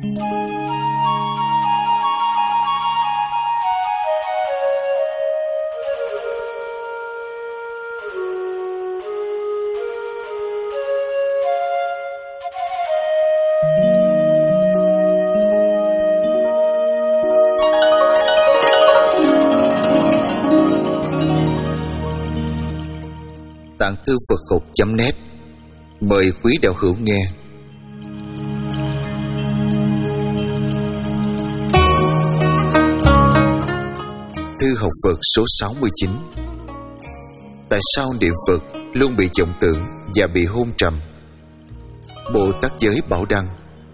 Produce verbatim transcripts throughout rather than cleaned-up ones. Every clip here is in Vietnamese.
Tạng thư Phật học chấm net mời quý đạo hữu nghe. Thư học Phật số sáu mươi chín. Tại sao niệm Phật luôn bị vọng tưởng và bị hôn trầm? Bồ Tát Giới Bảo Đăng.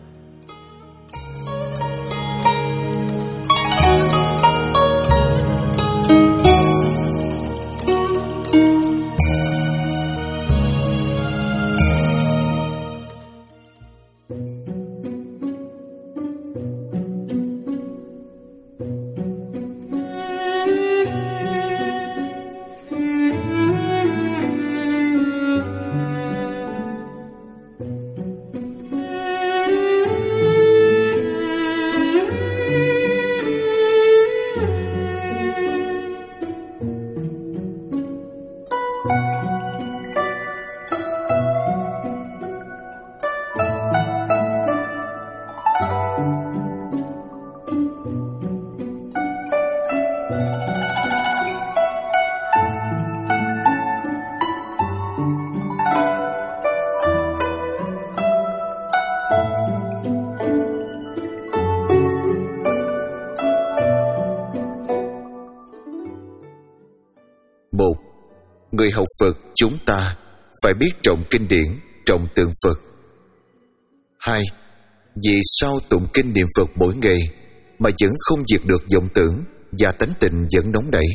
Một, người học Phật chúng ta phải biết trọng kinh điển, trọng tượng Phật. Hai, vì sao tụng kinh niệm Phật mỗi ngày mà vẫn không diệt được vọng tưởng và tánh tình vẫn nóng nảy?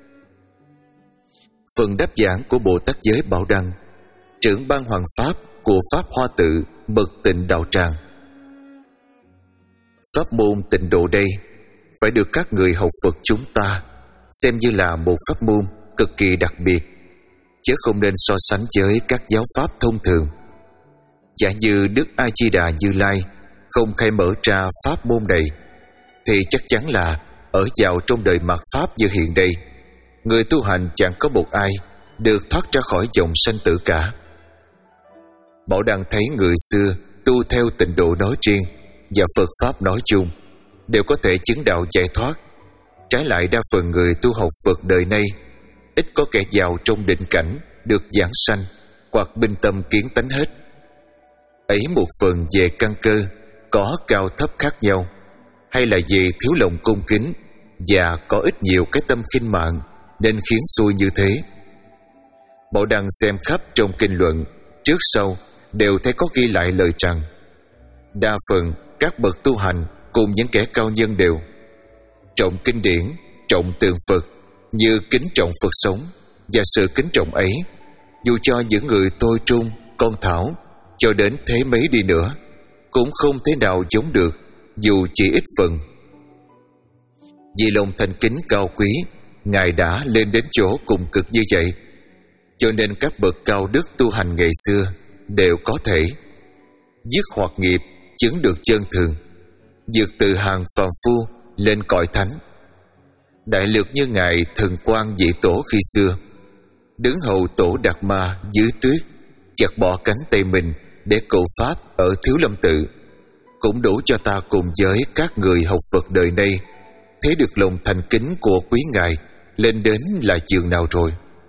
Phần đáp giảng của Bồ Tát Giới Bảo Đăng, trưởng ban hoàng pháp của Pháp Hoa Tự Mật Tịnh Đạo Tràng. Pháp môn tịnh độ đây phải được các người học Phật chúng ta xem như là một pháp môn cực kỳ đặc biệt, chứ không nên so sánh với các giáo pháp thông thường. Giả như Đức A Di Đà Như Lai không khai mở ra pháp môn này, thì chắc chắn là ở vào trong đời mạt pháp như hiện đây, người tu hành chẳng có một ai được thoát ra khỏi dòng sanh tử cả. Bảo Đăng thấy người xưa tu theo tịnh độ nói riêng và Phật pháp nói chung đều có thể chứng đạo giải thoát, trái lại đa phần người tu học Phật đời nay ít có kẻ vào trong định cảnh được giảng sanh hoặc minh tâm kiến tánh hết. Ấy một phần về căn cơ có cao thấp khác nhau, hay là vì thiếu lòng cung kính và có ít nhiều cái tâm khinh mạng nên khiến xui như thế. Bảo Đăng xem khắp trong kinh luận trước sau đều thấy có ghi lại lời rằng đa phần các bậc tu hành cùng những kẻ cao nhân đều trọng kinh điển, trọng tượng Phật như kính trọng Phật sống, và sự kính trọng ấy dù cho những người tôi trung, con thảo cho đến thế mấy đi nữa cũng không thể nào giống được, dù chỉ ít phần. Vì lòng thành kính cao quý, Ngài đã lên đến chỗ cùng cực như vậy, cho nên các bậc cao đức tu hành ngày xưa đều có thể dứt hoặc nghiệp, chứng được chân thường, vượt từ hàng phàm phu lên cõi thánh. Đại lược như Ngài Thần Quang Vị Tổ khi xưa, đứng hầu Tổ Đạt Ma dưới tuyết, chặt bỏ cánh tay mình để cầu pháp ở Thiếu Lâm Tự, cũng đủ cho ta cùng với các người học Phật đời nay thấy được lòng thành kính của quý Ngài lên đến là chừng nào rồi.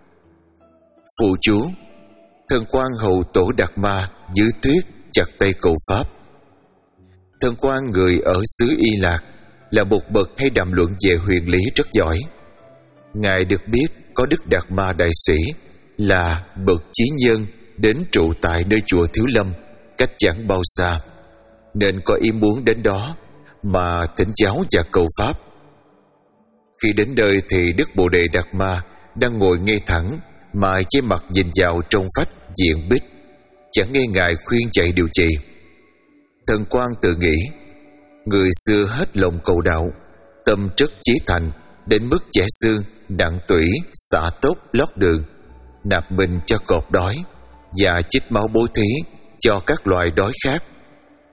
Phụ chú: Thần Quang hầu Tổ Đạt Ma dưới tuyết chặt tay cầu pháp. Thần Quang người ở xứ Y Lạc là một bậc hay đàm luận về huyền lý rất giỏi. Ngài được biết có Đức Đạt Ma Đại Sĩ là bậc chí nhân đến trụ tại nơi chùa Thiếu Lâm cách chẳng bao xa, nên có ý muốn đến đó mà thỉnh giáo và cầu pháp. Khi đến nơi thì Đức Bồ Đề Đạt Ma đang ngồi ngay thẳng mà che mặt nhìn vào trong vách diện bích, chẳng nghe Ngài khuyên dạy điều gì. Thần Quang tự nghĩ, người xưa hết lòng cầu đạo, tâm rất chí thành đến mức chẻ xương, nặng tủy, xả tóc, lót đường, nạp mình cho cọp đói và chích máu bố thí cho các loài đói khác.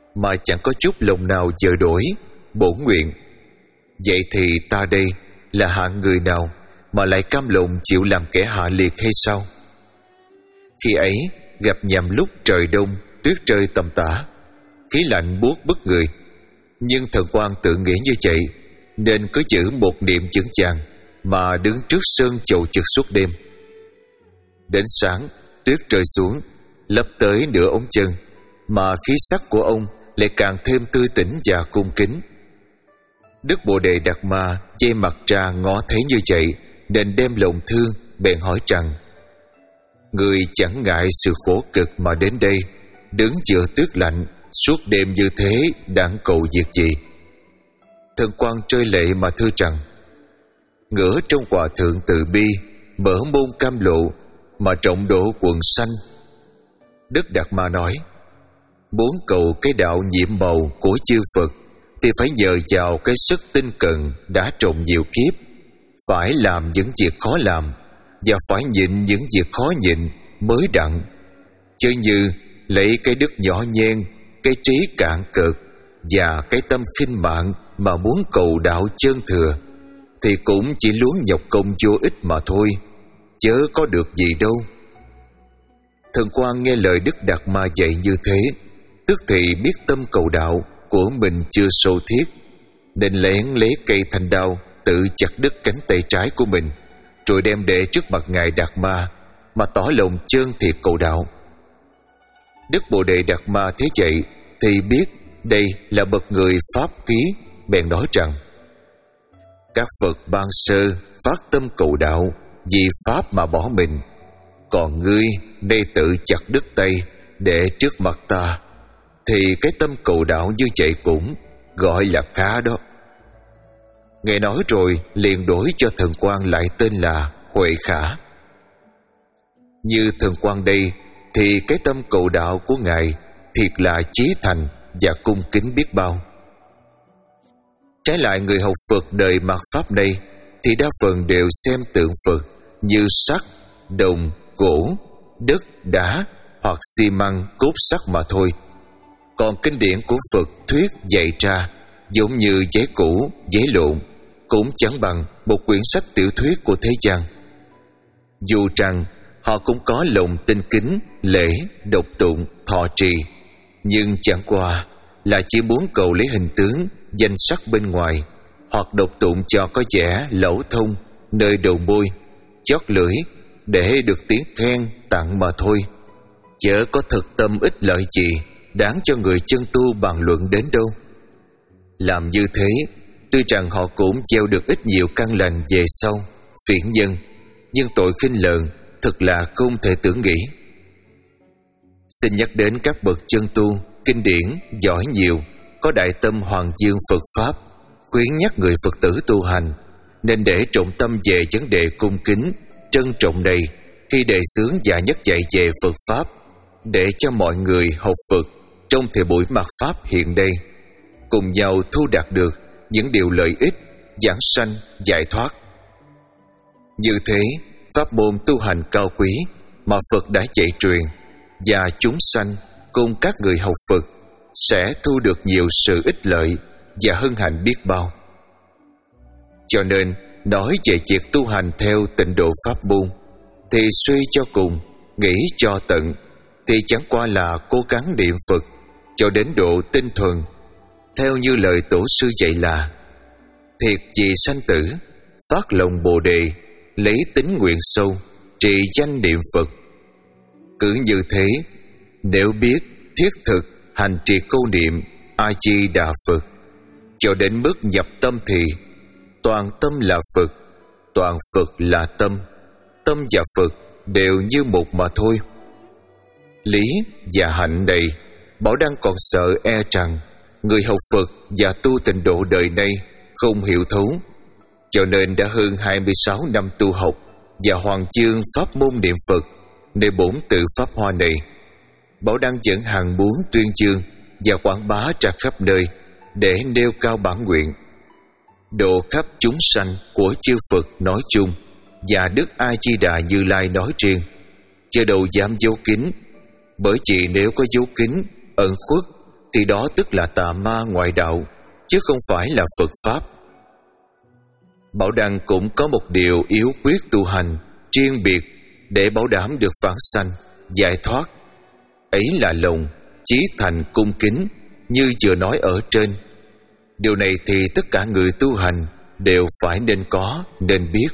mà chẳng có chút lòng nào dời đổi bổn nguyện. Vậy thì ta đây là hạng người nào mà lại cam lòng chịu làm kẻ hạ liệt hay sao? Khi ấy gặp nhằm lúc trời đông, tuyết rơi tầm tã, khí lạnh buốt bức người. Nhưng thần quan tự nghĩ như vậy nên cứ giữ một niệm vững chàng mà đứng trước sơn chầu trực suốt đêm. Đến sáng, tuyết rơi xuống lấp tới nửa ống chân, mà khí sắc của ông lại càng thêm tươi tỉnh và cung kính. Đức Bồ Đề Đạt Ma che mặt ra ngó thấy như vậy nên đem lòng thương, bèn hỏi rằng: người chẳng ngại sự khổ cực mà đến đây, đứng giữa tuyết lạnh suốt đêm như thế, đang cầu việc gì? Thần quan trơi lệ mà thưa rằng: ngỡ trong hòa thượng từ bi, mở môn cam lộ, mà trọng độ quần sanh. Đức Đạt Ma nói: muốn cầu cái đạo nhiệm màu của chư Phật thì phải nhờ vào cái sức tinh cần đã trồng nhiều kiếp, phải làm những việc khó làm và phải nhịn những việc khó nhịn mới đặng. Chứ như lấy cái đức nhỏ nhen, cái trí cạn cực và cái tâm khinh mạng mà muốn cầu đạo chân thừa thì cũng chỉ luống nhọc công vô ích mà thôi, chớ có được gì đâu. Thần quan nghe lời Đức Đạt Ma dạy như thế, tức thì biết tâm cầu đạo của mình chưa sâu thiết, nên lén lấy cây thanh đao tự chặt đứt cánh tay trái của mình, rồi đem để trước mặt ngài Đạt Ma mà tỏ lòng chân thiệt cầu đạo. Đức Bồ Đề Đạt Ma thấy vậy thì biết đây là bậc người pháp ký, bèn nói rằng: các Phật ban sơ phát tâm cầu đạo vì pháp mà bỏ mình, còn ngươi nay tự chặt đứt tay để trước mặt ta, thì cái tâm cầu đạo như vậy cũng gọi là khá đó. Ngài nói rồi liền đổi cho thần quan lại tên là Huệ Khả. Như thần quan đây thì cái tâm cầu đạo của ngài thiệt là chí thành và cung kính biết bao. Trái lại, người học Phật đời mạt Pháp này thì đa phần đều xem tượng Phật như sắt, đồng, gỗ, đất, đá hoặc xi măng, cốt sắt mà thôi. Còn kinh điển của Phật thuyết dạy ra giống như giấy cũ, giấy lộn, cũng chẳng bằng một quyển sách tiểu thuyết của thế gian. Dù rằng họ cũng có lòng tinh kính, lễ, độc tụng, thọ trì, nhưng chẳng qua là chỉ muốn cầu lấy hình tướng, danh sắc bên ngoài, hoặc độc tụng cho có vẻ lẩu thông nơi đầu môi, chót lưỡi để được tiếng khen tặng mà thôi, chớ có thực tâm ích lợi gì đáng cho người chân tu bàn luận đến đâu. Làm như thế, tuy rằng họ cũng gieo được ít nhiều căn lành về sau, phiền nhân, nhưng tội khinh lợn thật là không thể tưởng nghĩ. Xin nhắc đến các bậc chân tu kinh điển giỏi nhiều, có đại tâm hoàng dương Phật pháp, khuyến nhắc người Phật tử tu hành nên để trọng tâm về vấn đề cung kính, trân trọng này khi đề xướng và nhắc dạy về Phật pháp, để cho mọi người học Phật trong thời buổi mạt Pháp hiện đây cùng nhau thu đạt được những điều lợi ích, giảng sanh, giải thoát. Như thế, pháp môn tu hành cao quý mà Phật đã dạy truyền, và chúng sanh cùng các người học Phật sẽ thu được nhiều sự ích lợi và hân hạnh biết bao. Cho nên nói về việc tu hành theo tịnh độ pháp môn thì suy cho cùng, nghĩ cho tận, thì chẳng qua là cố gắng niệm Phật cho đến độ tinh thuần, theo như lời tổ sư dạy là: thiệt vì sanh tử, phát lòng Bồ Đề, lấy tính nguyện sâu, trì danh niệm Phật. Cứ như thế, nếu biết thiết thực hành trì câu niệm A Di Đà Phật cho đến mức nhập tâm thì toàn tâm là Phật, toàn Phật là tâm, tâm và Phật đều như một mà thôi. Lý và hạnh này Bảo đang còn sợ e rằng người học Phật và tu tịnh độ đời nay không hiểu thấu, cho nên đã hơn hai mươi sáu năm tu học và hoàn chương pháp môn niệm Phật nơi bổn tự Pháp Hoa này. Bảo đang dẫn hàng muốn tuyên dương và quảng bá ra khắp nơi để nêu cao bản nguyện độ khắp chúng sanh của chư Phật nói chung và Đức A Di Đà Như Lai nói riêng, chứ đâu dám giấu kín. Bởi vì nếu có giấu kín, ẩn khuất thì đó tức là tà ma ngoại đạo, chứ không phải là Phật Pháp. Bảo Đăng cũng có một điều yếu quyết tu hành riêng biệt để bảo đảm được vãng sanh, giải thoát. Ấy là lòng, chí thành, cung kính như vừa nói ở trên. Điều này thì tất cả người tu hành đều phải nên có, nên biết.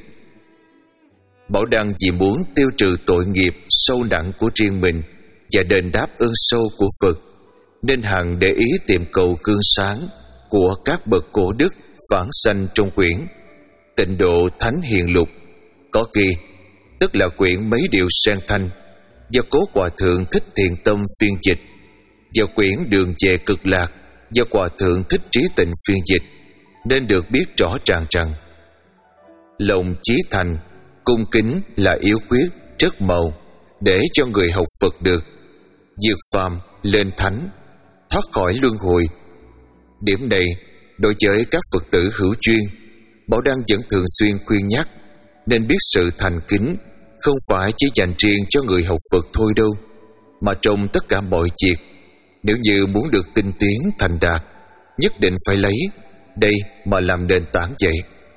Bảo Đăng vì muốn tiêu trừ tội nghiệp sâu nặng của riêng mình và đền đáp ơn sâu của Phật, nên hằng để ý tìm cầu gương sáng của các bậc cổ đức vãng sanh trong quyển Tịnh Độ Thánh Hiền Lục, có ghi, tức là quyển Mấy Điều Sen Thanh do Cố Hòa Thượng Thích Thiện Tâm phiên dịch, và quyển Đường Về Cực Lạc do Hòa Thượng Thích Trí Tịnh phiên dịch, nên được biết rõ ràng rằng lòng chí thành, cung kính là yếu quyết rất màu để cho người học Phật được vượt phàm lên thánh, thoát khỏi luân hồi. Điểm này đối với các Phật tử hữu duyên, Bảo Đăng vẫn thường xuyên khuyên nhắc, nên biết sự thành kính không phải chỉ dành riêng cho người học Phật thôi đâu, mà trong tất cả mọi việc, nếu như muốn được tinh tiến thành đạt, nhất định phải lấy đây mà làm nền tảng vậy.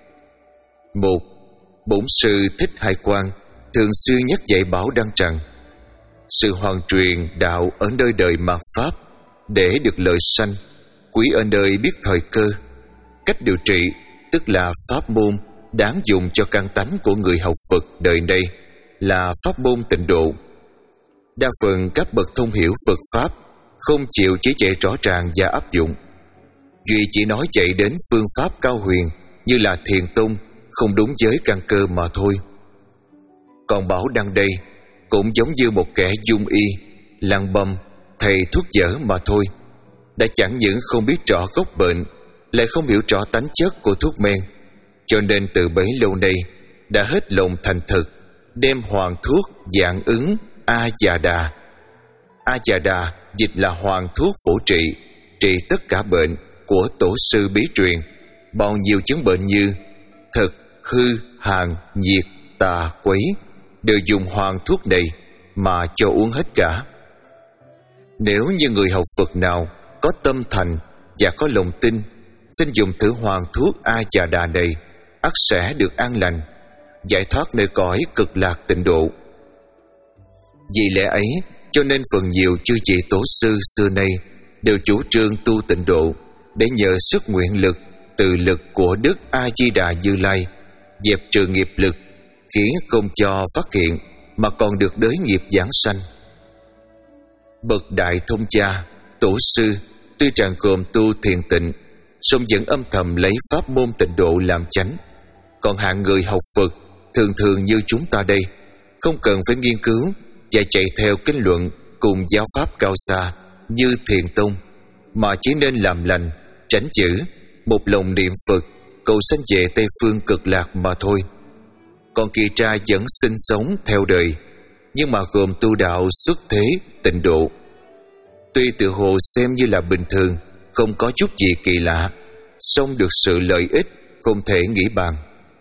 Một, Bổn sư Thích Hải Quang thường xuyên nhắc dạy Bảo Đăng rằng sự hoàn truyền đạo ở nơi đời mạt Pháp để được lợi sanh, quý ở nơi biết thời cơ. Cách điều trị tức là pháp môn đáng dùng cho căn tánh của người học Phật đời này là pháp môn tịnh độ. Đa phần các bậc thông hiểu Phật Pháp không chịu chỉ dạy rõ ràng và áp dụng, duy chỉ nói chạy đến phương pháp cao huyền như là thiền tông, không đúng với căn cơ mà thôi. Còn Bảo Đăng đây cũng giống như một kẻ dung y, lăng băm, thầy thuốc dở mà thôi, đã chẳng những không biết rõ gốc bệnh, lại không hiểu rõ tánh chất của thuốc men, cho nên từ bấy lâu nay đã hết lòng thành thực đem hoàng thuốc dạng ứng A Già Đà. A Già Đà dịch là hoàng thuốc phổ trị, trị tất cả bệnh của tổ sư bí truyền, bao nhiêu chứng bệnh như thực, hư, hàn, nhiệt, tà, quấy đều dùng hoàng thuốc này mà cho uống hết cả. Nếu như người học Phật nào có tâm thành và có lòng tin, xin dùng thử hoàng thuốc A Già Đà này, ắt sẽ được an lành, giải thoát nơi cõi cực lạc tịnh độ. Vì lẽ ấy, cho nên phần nhiều chư vị tổ sư xưa nay đều chủ trương tu tịnh độ để nhờ sức nguyện lực, từ lực của Đức A Di Đà Như Lai dẹp trừ nghiệp lực, khiến không cho phát hiện mà còn được đới nghiệp giảng sanh. Bậc đại thông gia, tổ sư tuy rằng gồm tu thiền tịnh, song vẫn âm thầm lấy pháp môn tịnh độ làm chánh. Còn hạng người học Phật thường thường như chúng ta đây, không cần phải nghiên cứu và chạy theo kinh luận cùng giáo pháp cao xa như thiền tông, mà chỉ nên làm lành, tránh chữ, một lòng niệm Phật, cầu sanh về Tây phương cực lạc mà thôi. Còn kỳ tra vẫn sinh sống theo đời, nhưng mà gồm tu đạo xuất thế tịnh độ. Tuy tự hồ xem như là bình thường, không có chút gì kỳ lạ, song được sự lợi ích không thể nghĩ bàn.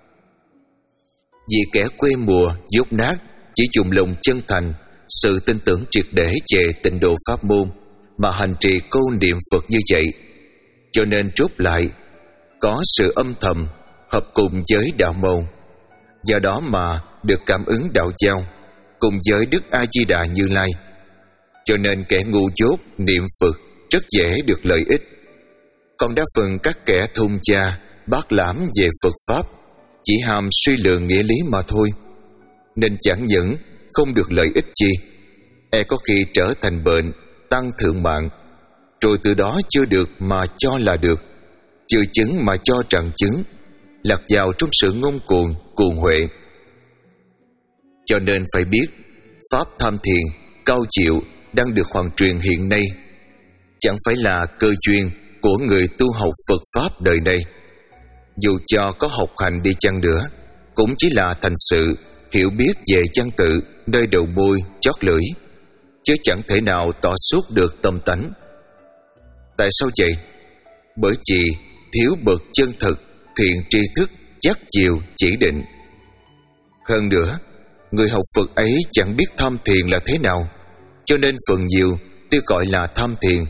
Vì kẻ quê mùa dốt nát chỉ dùng lòng chân thành, sự tin tưởng triệt để về tịnh độ pháp môn mà hành trì câu niệm Phật như vậy, cho nên chốt lại có sự âm thầm hợp cùng với đạo môn, do đó mà được cảm ứng đạo giao cùng với Đức A Di Đà Như Lai. Cho nên kẻ ngu dốt niệm Phật rất dễ được lợi ích. Còn đa phần các kẻ thông gia bác lãm về Phật Pháp chỉ ham suy lượng nghĩa lý mà thôi, nên chẳng những không được lợi ích chi, e có khi trở thành bệnh tăng thượng mạng, rồi từ đó chưa được mà cho là được, chưa chứng mà cho rằng chứng, lạc vào trong sự ngông cuồng cuồng huệ. Cho nên phải biết pháp tham thiền cao chịu đang được hoàn truyền hiện nay chẳng phải là cơ duyên của người tu học Phật Pháp đời này. Dù cho có học hành đi chăng nữa, cũng chỉ là thành sự hiểu biết về văn tự nơi đầu môi chót lưỡi, chứ chẳng thể nào tỏ suốt được tâm tánh. Tại sao vậy? Bởi vì thiếu bậc chân thực, thiện tri thức chắc chiều chỉ định. Hơn nữa, người học Phật ấy chẳng biết tham thiền là thế nào, cho nên phần nhiều tuy gọi là tham thiền,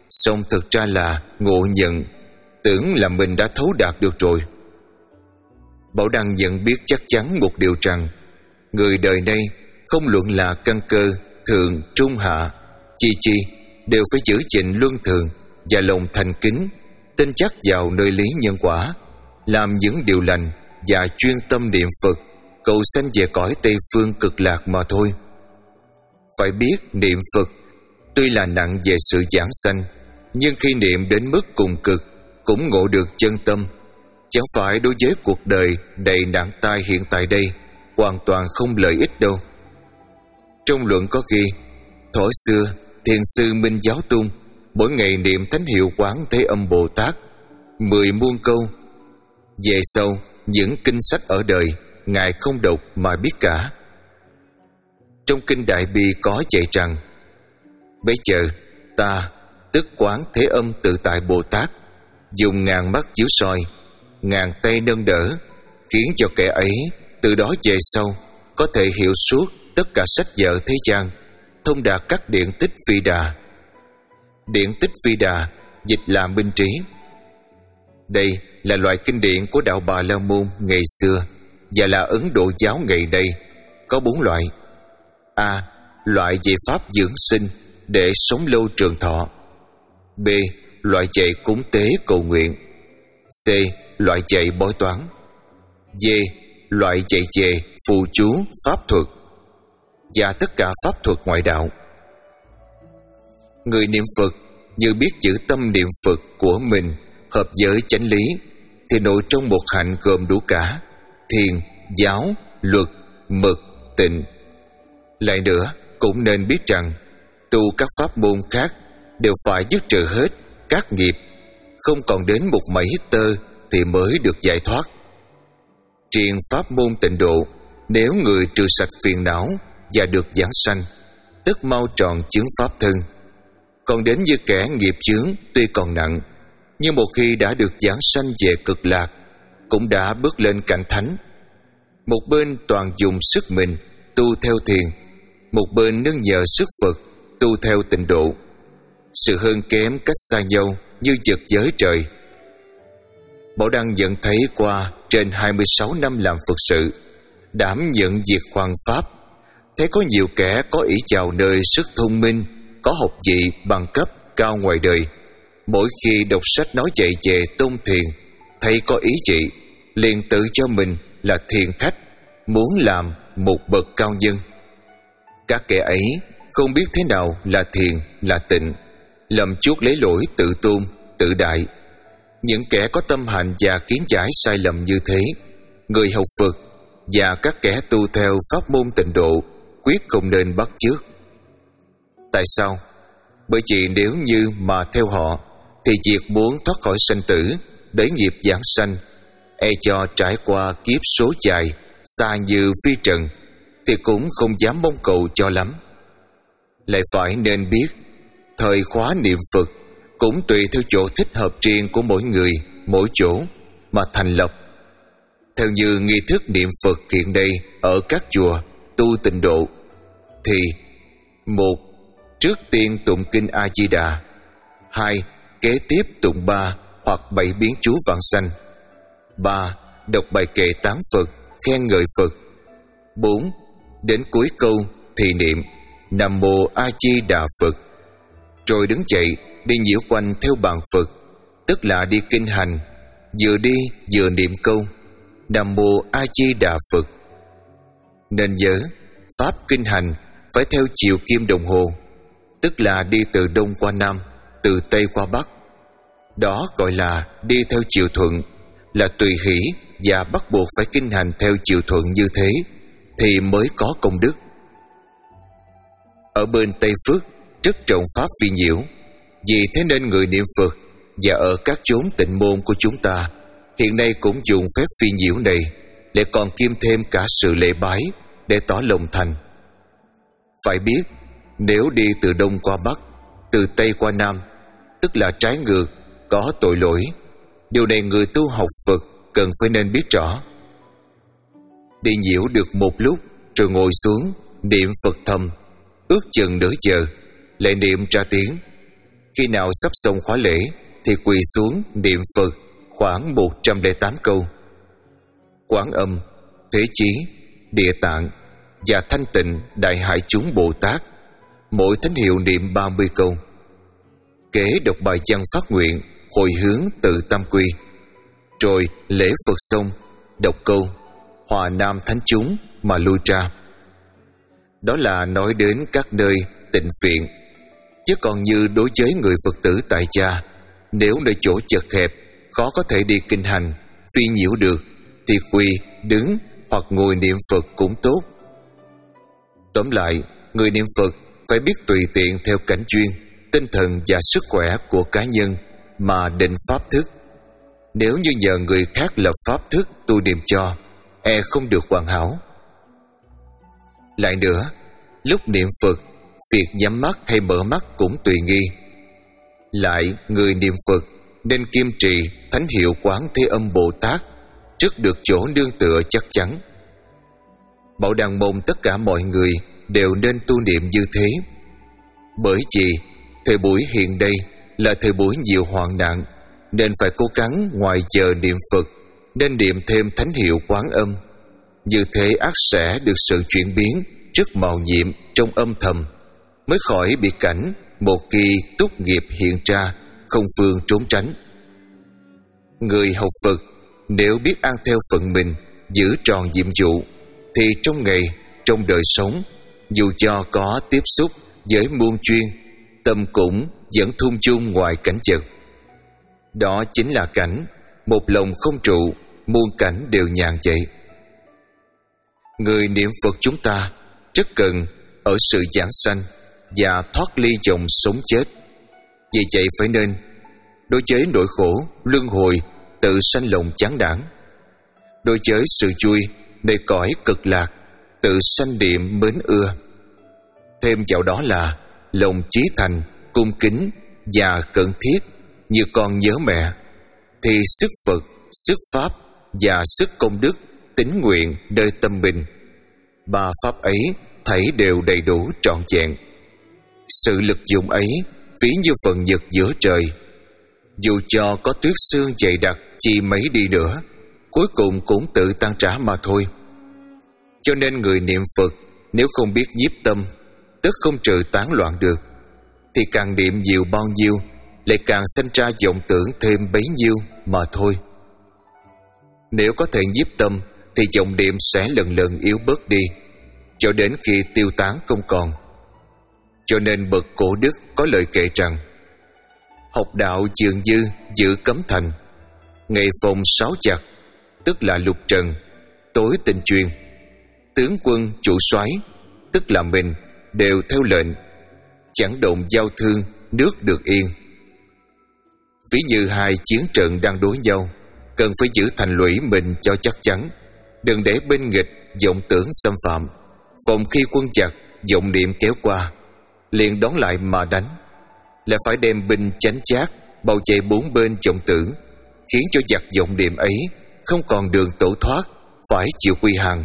Xong thực ra là ngộ nhận, tưởng là mình đã thấu đạt được rồi. Bảo Đăng nhận biết chắc chắn một điều rằng người đời nay không luận là căn cơ, thượng, trung, hạ, chi chi đều phải giữ gìn luân thường và lòng thành kính, tin chắc vào nơi lý nhân quả, làm những điều lành và chuyên tâm niệm Phật, cầu sanh về cõi Tây Phương cực lạc mà thôi. Phải biết niệm Phật tuy là nặng về sự giảng sanh, nhưng khi niệm đến mức cùng cực cũng ngộ được chân tâm. Chẳng phải đối với cuộc đời đầy nạn tai hiện tại đây hoàn toàn không lợi ích đâu. Trong luận có ghi, thuở xưa Thiền sư Minh Giáo Tung mỗi ngày niệm thánh hiệu Quán Thế Âm Bồ Tát mười muôn câu. Về sau những kinh sách ở đời Ngài không đọc mà biết cả. Trong kinh Đại Bi có dạy rằng: bấy giờ ta, tức Quán Thế Âm Tự Tại Bồ Tát, dùng ngàn mắt chiếu soi, ngàn tay nâng đỡ, khiến cho kẻ ấy từ đó về sau có thể hiểu suốt tất cả sách vở thế gian, thông đạt các điển tích Vi Đà. Điển tích Vi Đà dịch là minh trí. Đây là loại kinh điển của đạo Bà La Môn ngày xưa và là Ấn Độ giáo ngày nay, có bốn loại. A. Loại dạy pháp dưỡng sinh để sống lâu trường thọ. B. Loại dạy cúng tế cầu nguyện. C. Loại dạy bói toán. D. Loại dạy về phù chú, pháp thuật và tất cả pháp thuật ngoại đạo. Người niệm Phật như biết chữ tâm niệm Phật của mình hợp với chánh lý thì nội trong một hạnh gồm đủ cả thiền, giáo, luật, mật, tịnh. Lại nữa cũng nên biết rằng tu các pháp môn khác đều phải dứt trừ hết các nghiệp, không còn đến một mảy tơ thì mới được giải thoát. Riêng pháp môn tịnh độ, nếu người trừ sạch phiền não và được giảng sanh, tức mau tròn chướng pháp thân. Còn đến như kẻ nghiệp chướng tuy còn nặng, nhưng một khi đã được giảng sanh về cực lạc, cũng đã bước lên cảnh thánh. Một bên toàn dùng sức mình tu theo thiền, một bên nương nhờ sức Phật tu theo tịnh độ. Sự hơn kém cách xa nhau như vực giới trời. Bảo Đăng nhận thấy qua trên hai mươi sáu năm làm Phật sự, đảm nhận việc hoằng pháp, thấy có nhiều kẻ có ý chào nơi sức thông minh, có học vị bằng cấp cao ngoài đời. Mỗi khi đọc sách nói dạy về tôn thiền, thấy có ý chị, liền tự cho mình là thiền khách, muốn làm một bậc cao nhân. Các kẻ ấy không biết thế nào là thiền, là tịnh, lầm chuốc lấy lỗi tự tôn, tự đại. Những kẻ có tâm hành và kiến giải sai lầm như thế, người học Phật và các kẻ tu theo pháp môn tịnh độ quyết không nên bắt chước. Tại sao? Bởi vì nếu như mà theo họ thì việc muốn thoát khỏi sanh tử, đẩy nghiệp giảng sanh, e cho trải qua kiếp số dài xa như phi trần, thì cũng không dám mong cầu cho lắm. Lại phải nên biết, thời khóa niệm Phật cũng tùy theo chỗ thích hợp riêng của mỗi người, mỗi chỗ mà thành lập. Theo như nghi thức niệm Phật hiện nay ở các chùa tu tịnh độ thì: một. Trước tiên tụng kinh A Di Đà. Hai. Kế tiếp tụng ba hoặc bảy biến chú vãng sanh. Ba. Đọc bài kệ tán Phật, khen ngợi Phật. Bốn. Đến cuối câu thì niệm Nam Mô A Di Đà Phật, rồi đứng dậy đi nhiễu quanh theo bàn Phật, tức là đi kinh hành, vừa đi vừa niệm câu Nam Mô A Di Đà Phật. Nên nhớ, pháp kinh hành phải theo chiều kim đồng hồ, tức là đi từ đông qua nam, từ tây qua bắc. Đó gọi là đi theo chiều thuận, là tùy hỷ và bắt buộc phải kinh hành theo chiều thuận như thế thì mới có công đức. Ở bên Tây Phước rất trọng pháp vi nhiễu, vì thế nên người niệm Phật và ở các chốn tịnh môn của chúng ta hiện nay cũng dùng phép vi nhiễu này, lại còn kiêm thêm cả sự lễ bái để tỏ lòng thành. Phải biết, nếu đi từ đông qua bắc, từ tây qua nam, tức là trái ngược, có tội lỗi. Điều này người tu học Phật cần phải nên biết rõ. Đi nhiễu được một lúc rồi ngồi xuống niệm Phật thầm, ước chừng nửa giờ lại niệm ra tiếng. Khi nào sắp xong khóa lễ thì quỳ xuống niệm Phật khoảng một trăm lẻ tám câu. Quán Âm, Thế Chí, Địa Tạng và Thanh Tịnh Đại Hải Chúng Bồ Tát, mỗi thánh hiệu niệm ba mươi câu. Kế đọc bài văn phát nguyện hồi hướng tự tam quy. Rồi lễ Phật xong, đọc câu Hòa Nam Thánh Chúng mà lui ra. Đó là nói đến các nơi tịnh viện. Chứ còn như đối với người Phật tử tại gia, nếu nơi chỗ chật hẹp, khó có thể đi kinh hành, phi nhiễu được, thì quỳ, đứng hoặc ngồi niệm Phật cũng tốt. Tóm lại, người niệm Phật phải biết tùy tiện theo cảnh duyên, tinh thần và sức khỏe của cá nhân mà định pháp thức. Nếu như nhờ người khác lập pháp thức tu niệm cho, e không được hoàn hảo. Lại nữa, lúc niệm Phật, việc nhắm mắt hay mở mắt cũng tùy nghi. Lại, người niệm Phật nên kiêm trì thánh hiệu Quán Thế Âm Bồ Tát, trước được chỗ nương tựa chắc chắn. Bảo đảm mong tất cả mọi người đều nên tu niệm như thế. Bởi vì thời buổi hiện đây là thời buổi nhiều hoạn nạn, nên phải cố gắng ngoài giờ niệm Phật nên niệm thêm thánh hiệu Quán Âm. Như thế ắt sẽ được sự chuyển biến rất màu nhiệm trong âm thầm, mới khỏi bị cảnh một kỳ túc nghiệp hiện ra, không phương trốn tránh. Người học Phật nếu biết ăn theo phận mình, giữ tròn nhiệm vụ, thì trong ngày, trong đời sống, dù cho có tiếp xúc với muôn chuyên, tâm cũng vẫn thung dung ngoài cảnh vật. Đó chính là cảnh một lòng không trụ, muôn cảnh đều nhàn vậy. Người niệm Phật chúng ta rất cần ở sự giảng sanh và thoát ly dòng sống chết. Vì vậy phải nên đối với nỗi khổ luân hồi tự sanh lòng chán nản, đối với sự vui nơi cõi cực lạc tự sanh niệm mến ưa. Thêm vào đó là lòng chí thành, cung kính và cẩn thiết như con nhớ mẹ, thì sức Phật, sức Pháp và sức công đức tín nguyện nơi tâm mình, ba pháp ấy thảy đều đầy đủ trọn vẹn. Sự lực dụng ấy ví như phần nhật giữa trời, dù cho có tuyết sương dày đặc chi mấy đi nữa, cuối cùng cũng tự tan rã mà thôi. Cho nên người niệm Phật nếu không biết nhiếp tâm, tức không trừ tán loạn được, thì càng niệm nhiều bao nhiêu lại càng sinh ra vọng tưởng thêm bấy nhiêu mà thôi. Nếu có thể nhiếp tâm thì vọng niệm sẽ lần lần yếu bớt đi, cho đến khi tiêu tán không còn. Cho nên bậc cổ đức có lời kệ rằng: học đạo dường dư giữ cấm thành, ngày phòng sáu chặt, tức là lục trần, tối tình truyền, tướng quân chủ soái, tức là mình, đều theo lệnh, chẳng động giao thương, nước được yên. Ví như hai chiến trận đang đối nhau, cần phải giữ thành lũy mình cho chắc chắn, đừng để bên nghịch vọng tưởng xâm phạm, phòng khi quân giặc vọng niệm kéo qua, liền đón lại mà đánh. Là phải đem binh chánh chát bao vây bốn bên vọng tưởng, khiến cho giặc vọng niệm ấy không còn đường tổ thoát, phải chịu quy hàng.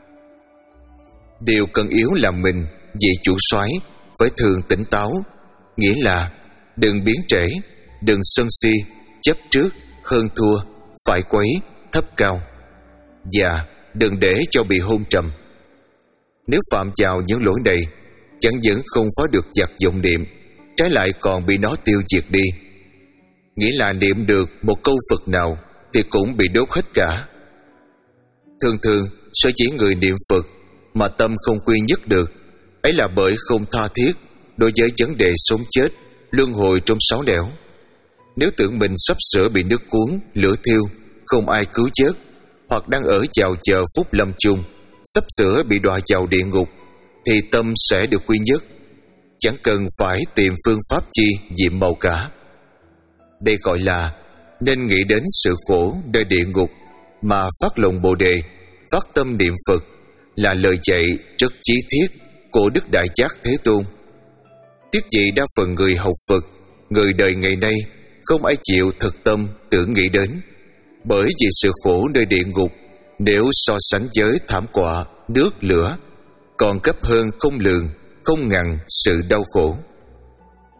Điều cần yếu là mình, vị chủ soái phải thường tỉnh táo, nghĩa là đừng biến trễ, đừng sân si, chấp trước, hơn thua, phải quấy, thấp cao, và đừng để cho bị hôn trầm. Nếu phạm vào những lỗi này, chẳng những không phá được giặc vọng niệm, trái lại còn bị nó tiêu diệt đi. Nghĩa là niệm được một câu Phật nào thì cũng bị đốt hết cả. Thường thường sở chỉ người niệm Phật mà tâm không quy nhất được, ấy là bởi không tha thiết đối với vấn đề sống chết, luân hồi trong sáu nẻo. Nếu tưởng mình sắp sửa bị nước cuốn, lửa thiêu, không ai cứu vớt, hoặc đang ở vào giờ phút lâm chung, sắp sửa bị đọa vào địa ngục, thì tâm sẽ được quy nhất, chẳng cần phải tìm phương pháp chi diệm màu cả. Đây gọi là nên nghĩ đến sự khổ nơi địa ngục mà phát lòng Bồ Đề, phát tâm niệm Phật, là lời dạy rất chí thiết của Đức Đại Giác Thế Tôn. Tiếc gì đa phần người học Phật, người đời ngày nay không ai chịu thực tâm tưởng nghĩ đến, bởi vì sự khổ nơi địa ngục nếu so sánh với thảm họa nước lửa còn cấp hơn không lường, không ngăn sự đau khổ.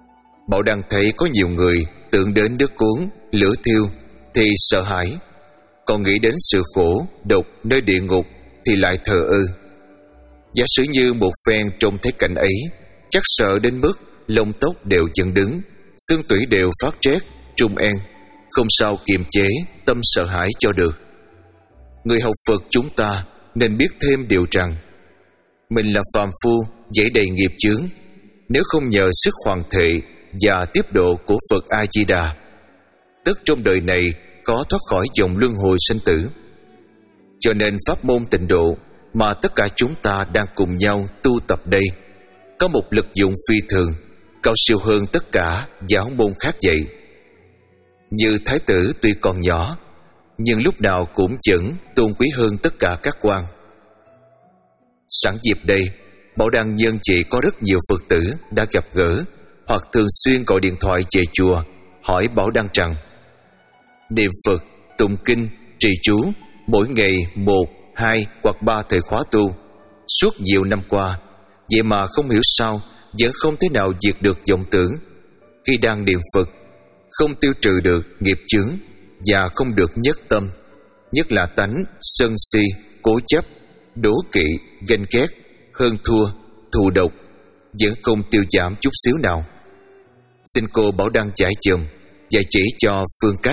Bảo đang thấy có nhiều người tưởng đến nước cuốn, lửa thiêu thì sợ hãi, còn nghĩ đến sự khổ, độc nơi địa ngục thì lại thờ ơ. Giả sử như một phen trông thấy cảnh ấy, chắc sợ đến mức lông tóc đều dựng đứng, xương tủy đều phát rét, trung en, không sao kiềm chế tâm sợ hãi cho được. Người học Phật chúng ta nên biết thêm điều rằng mình là phàm phu, dẫy đầy nghiệp chướng. Nếu không nhờ sức hoàn thệ và tiếp độ của Phật A Di Đà, tất trong đời này khó thoát khỏi dòng luân hồi sinh tử. Cho nên pháp môn tịnh độ mà tất cả chúng ta đang cùng nhau tu tập đây có một lực dụng phi thường, cao siêu hơn tất cả giáo môn khác vậy. Như Thái tử tuy còn nhỏ, nhưng lúc nào cũng vẫn tôn quý hơn tất cả các quan. Sẵn dịp đây, Bảo Đăng nhân chị có rất nhiều Phật tử đã gặp gỡ hoặc thường xuyên gọi điện thoại về chùa hỏi Bảo Đăng rằng niệm Phật, tụng kinh, trì chú mỗi ngày một, hai hoặc ba thời khóa tu suốt nhiều năm qua, vậy mà không hiểu sao vẫn không thể nào diệt được vọng tưởng. Khi đang niệm Phật, không tiêu trừ được nghiệp chướng và không được nhất tâm, nhất là tánh sân si, cố chấp, đố kỵ, ganh ghét, hơn thua, thù độc vẫn không tiêu giảm chút xíu nào. Xin cô Bảo Đăng giải dùm và chỉ cho phương cách.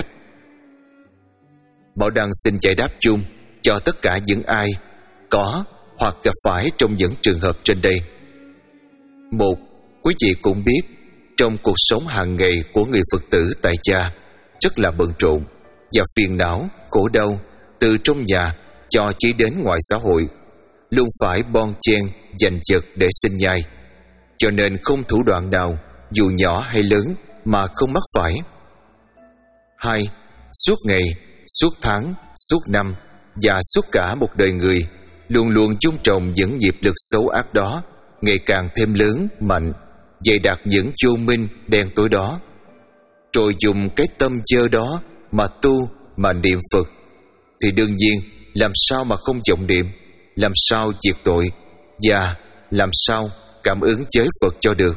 Bảo Đăng xin giải đáp chung cho tất cả những ai có hoặc gặp phải trong những trường hợp trên đây. Một, quý vị cũng biết trong cuộc sống hàng ngày của người Phật tử tại gia rất là bận rộn và phiền não, khổ đau từ trong nhà cho chí đến ngoài xã hội, luôn phải bon chen giành giật để sinh nhai, cho nên không thủ đoạn nào dù nhỏ hay lớn mà không mắc phải. Hai, suốt ngày, suốt tháng, suốt năm và suốt cả một đời người luôn luôn dung trồng những nghiệp lực xấu ác đó ngày càng thêm lớn, mạnh, dày đặc những vô minh đen tối đó, rồi dùng cái tâm dơ đó mà tu, mà niệm Phật, thì đương nhiên làm sao mà không vọng niệm, làm sao diệt tội và làm sao cảm ứng với Phật cho được.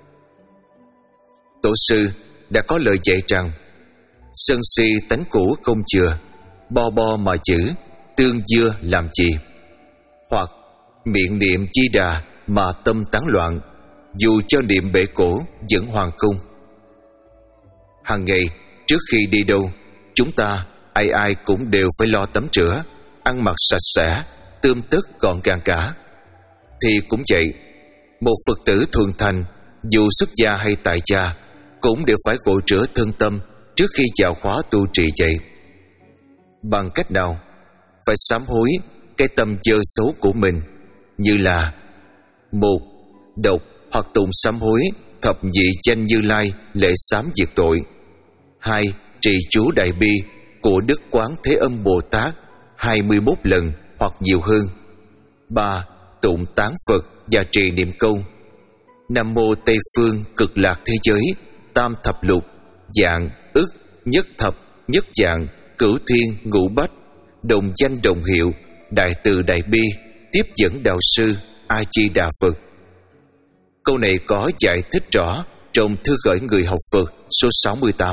Tổ sư đã có lời dạy rằng sân si tánh cũ không chừa, bo bo mà chữ tương dưa làm gì, hoặc miệng niệm Di Đà mà tâm tán loạn, dù cho niệm bể cổ vẫn hoàng cung. Hàng ngày trước khi đi đâu, chúng ta ai ai cũng đều phải lo tắm rửa, ăn mặc sạch sẽ, tươm tất gọn gàng cả. Thì cũng vậy, một Phật tử thuần thành dù xuất gia hay tại gia cũng đều phải gội rửa thân tâm trước khi vào khóa tu trì vậy. Bằng cách nào? Phải sám hối cái tâm dơ xấu của mình, như là một, đọc hoặc tụng sám hối thập nhị danh Như Lai lễ sám diệt tội. Hai, trì chú Đại Bi của Đức Quán Thế Âm Bồ Tát hai mươi mốt lần hoặc nhiều hơn. Ba, tụng tán Phật và trì niệm câu Nam Mô Tây Phương Cực Lạc Thế Giới Tam Thập Lục Dạng Ức Nhất Thập Nhất Dạng Cửu Thiên Ngũ Bách Đồng Danh Đồng Hiệu Đại Từ Đại Bi Tiếp Dẫn Đạo Sư A Di Đà Phật. Câu này có giải thích rõ trong thư gửi người học Phật số sáu mươi tám.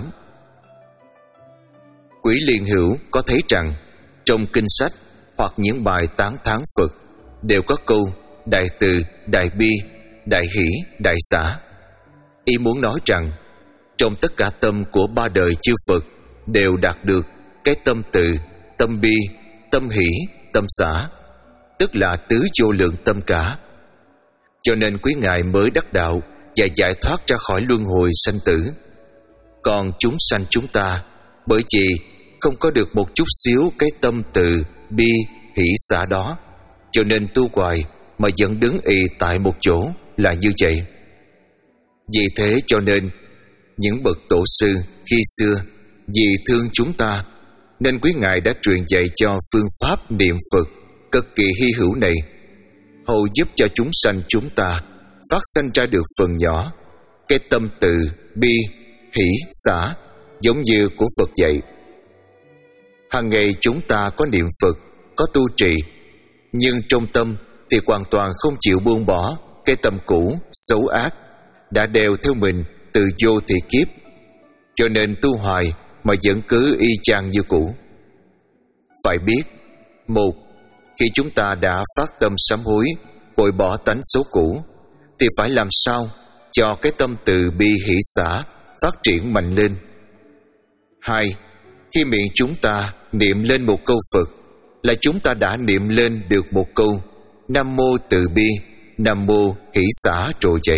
Quý Liên Hữu có thấy rằng trong kinh sách hoặc những bài tán thán Phật đều có câu Đại Từ, Đại Bi, Đại Hỷ, Đại Xả. Ý muốn nói rằng trong tất cả tâm của ba đời chư Phật đều đạt được cái tâm từ, tâm bi, tâm hỷ, tâm xả, tức là tứ vô lượng tâm cả. Cho nên quý ngài mới đắc đạo và giải thoát ra khỏi luân hồi sanh tử. Còn chúng sanh chúng ta bởi vì không có được một chút xíu cái tâm từ, bi, hỷ, xả đó, cho nên tu hoài mà vẫn đứng ì tại một chỗ là như vậy. Vì thế cho nên những bậc tổ sư khi xưa vì thương chúng ta nên quý ngài đã truyền dạy cho phương pháp niệm Phật cực kỳ hy hữu này, hầu giúp cho chúng sanh chúng ta phát sanh ra được phần nhỏ cái tâm từ, bi, hỷ, xả giống như của Phật dạy. Hàng ngày chúng ta có niệm Phật, có tu trì, nhưng trong tâm thì hoàn toàn không chịu buông bỏ cái tâm cũ, xấu ác đã đeo theo mình từ vô thị kiếp, cho nên tu hoài mà vẫn cứ y chang như cũ. Phải biết, một, khi chúng ta đã phát tâm sám hối, bội bỏ tánh xấu cũ, thì phải làm sao cho cái tâm từ bi hỷ xả phát triển mạnh lên. Hai, khi miệng chúng ta niệm lên một câu Phật, là chúng ta đã niệm lên được một câu Nam Mô Từ Bi, Nam Mô Hỷ Xả trồi dậy.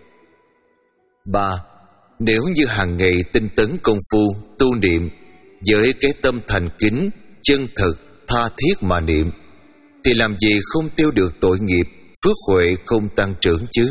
Ba, nếu như hàng ngày tinh tấn công phu tu niệm với cái tâm thành kính, chân thực, tha thiết mà niệm, thì làm gì không tiêu được tội nghiệp, phước huệ không tăng trưởng chứ.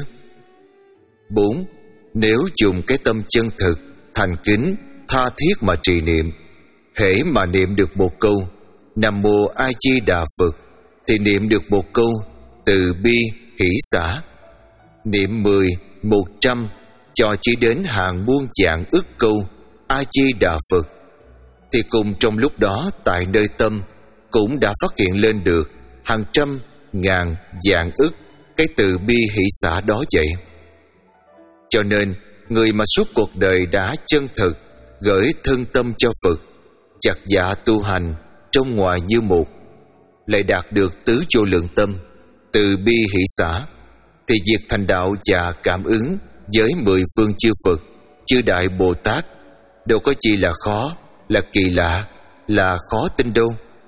Bốn, nếu dùng cái tâm chân thực, thành kính, tha thiết mà trì niệm, hễ mà niệm được một câu Nam Mô A Di Đà Phật, thì niệm được một câu Từ Bi Hỷ Xả. Niệm mười, một trăm, cho chỉ đến hàng muôn vạn ức câu A Di Đà Phật, thì cùng trong lúc đó tại nơi tâm cũng đã phát hiện lên được hàng trăm, ngàn, vạn ức cái từ bi hỷ xả đó vậy. Cho nên người mà suốt cuộc đời đã chân thực gửi thân tâm cho Phật, chặt dạ tu hành trong ngoài như một, lại đạt được tứ vô lượng tâm, từ bi hỷ xả, thì việc thành đạo và cảm ứng với mười phương chư Phật, chư Đại Bồ Tát đâu có chi là khó, là kỳ lạ, là khó tin đâu.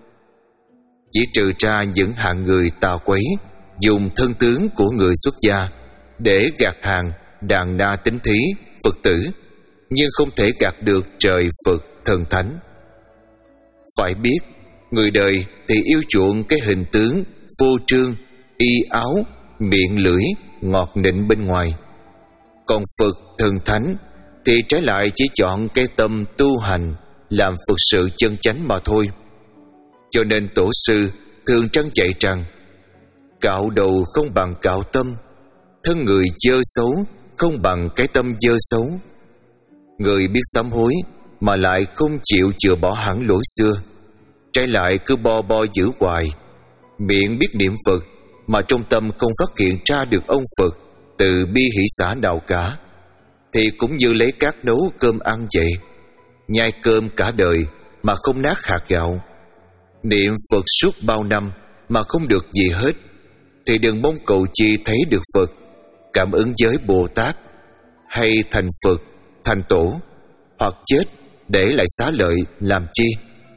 Chỉ trừ ra những hạng người tà quấy dùng thân tướng của người xuất gia để gạt hàng đàn na tín thí Phật tử, nhưng không thể gạt được trời Phật thần thánh. Phải biết, người đời thì yêu chuộng cái hình tướng vô trương, y áo, miệng lưỡi ngọt nịnh bên ngoài, còn Phật thần thánh thì trái lại chỉ chọn cái tâm tu hành làm Phật sự chân chánh mà thôi. Cho nên tổ sư thường trăn dạy rằng cạo đầu không bằng cạo tâm, thân người dơ xấu không bằng cái tâm dơ xấu. Người biết sám hối mà lại không chịu chừa bỏ hẳn lỗi xưa, trái lại cứ bo bo giữ hoài, miệng biết niệm Phật mà trong tâm không phát hiện ra được ông Phật từ bi hỷ xả nào cả, thì cũng như lấy cát nấu cơm ăn vậy, nhai cơm cả đời mà không nát hạt gạo. Niệm Phật suốt bao năm mà không được gì hết, thì đừng mong cầu chi thấy được Phật, cảm ứng với Bồ Tát, hay thành Phật, thành Tổ, hoặc chết để lại xá lợi làm chi.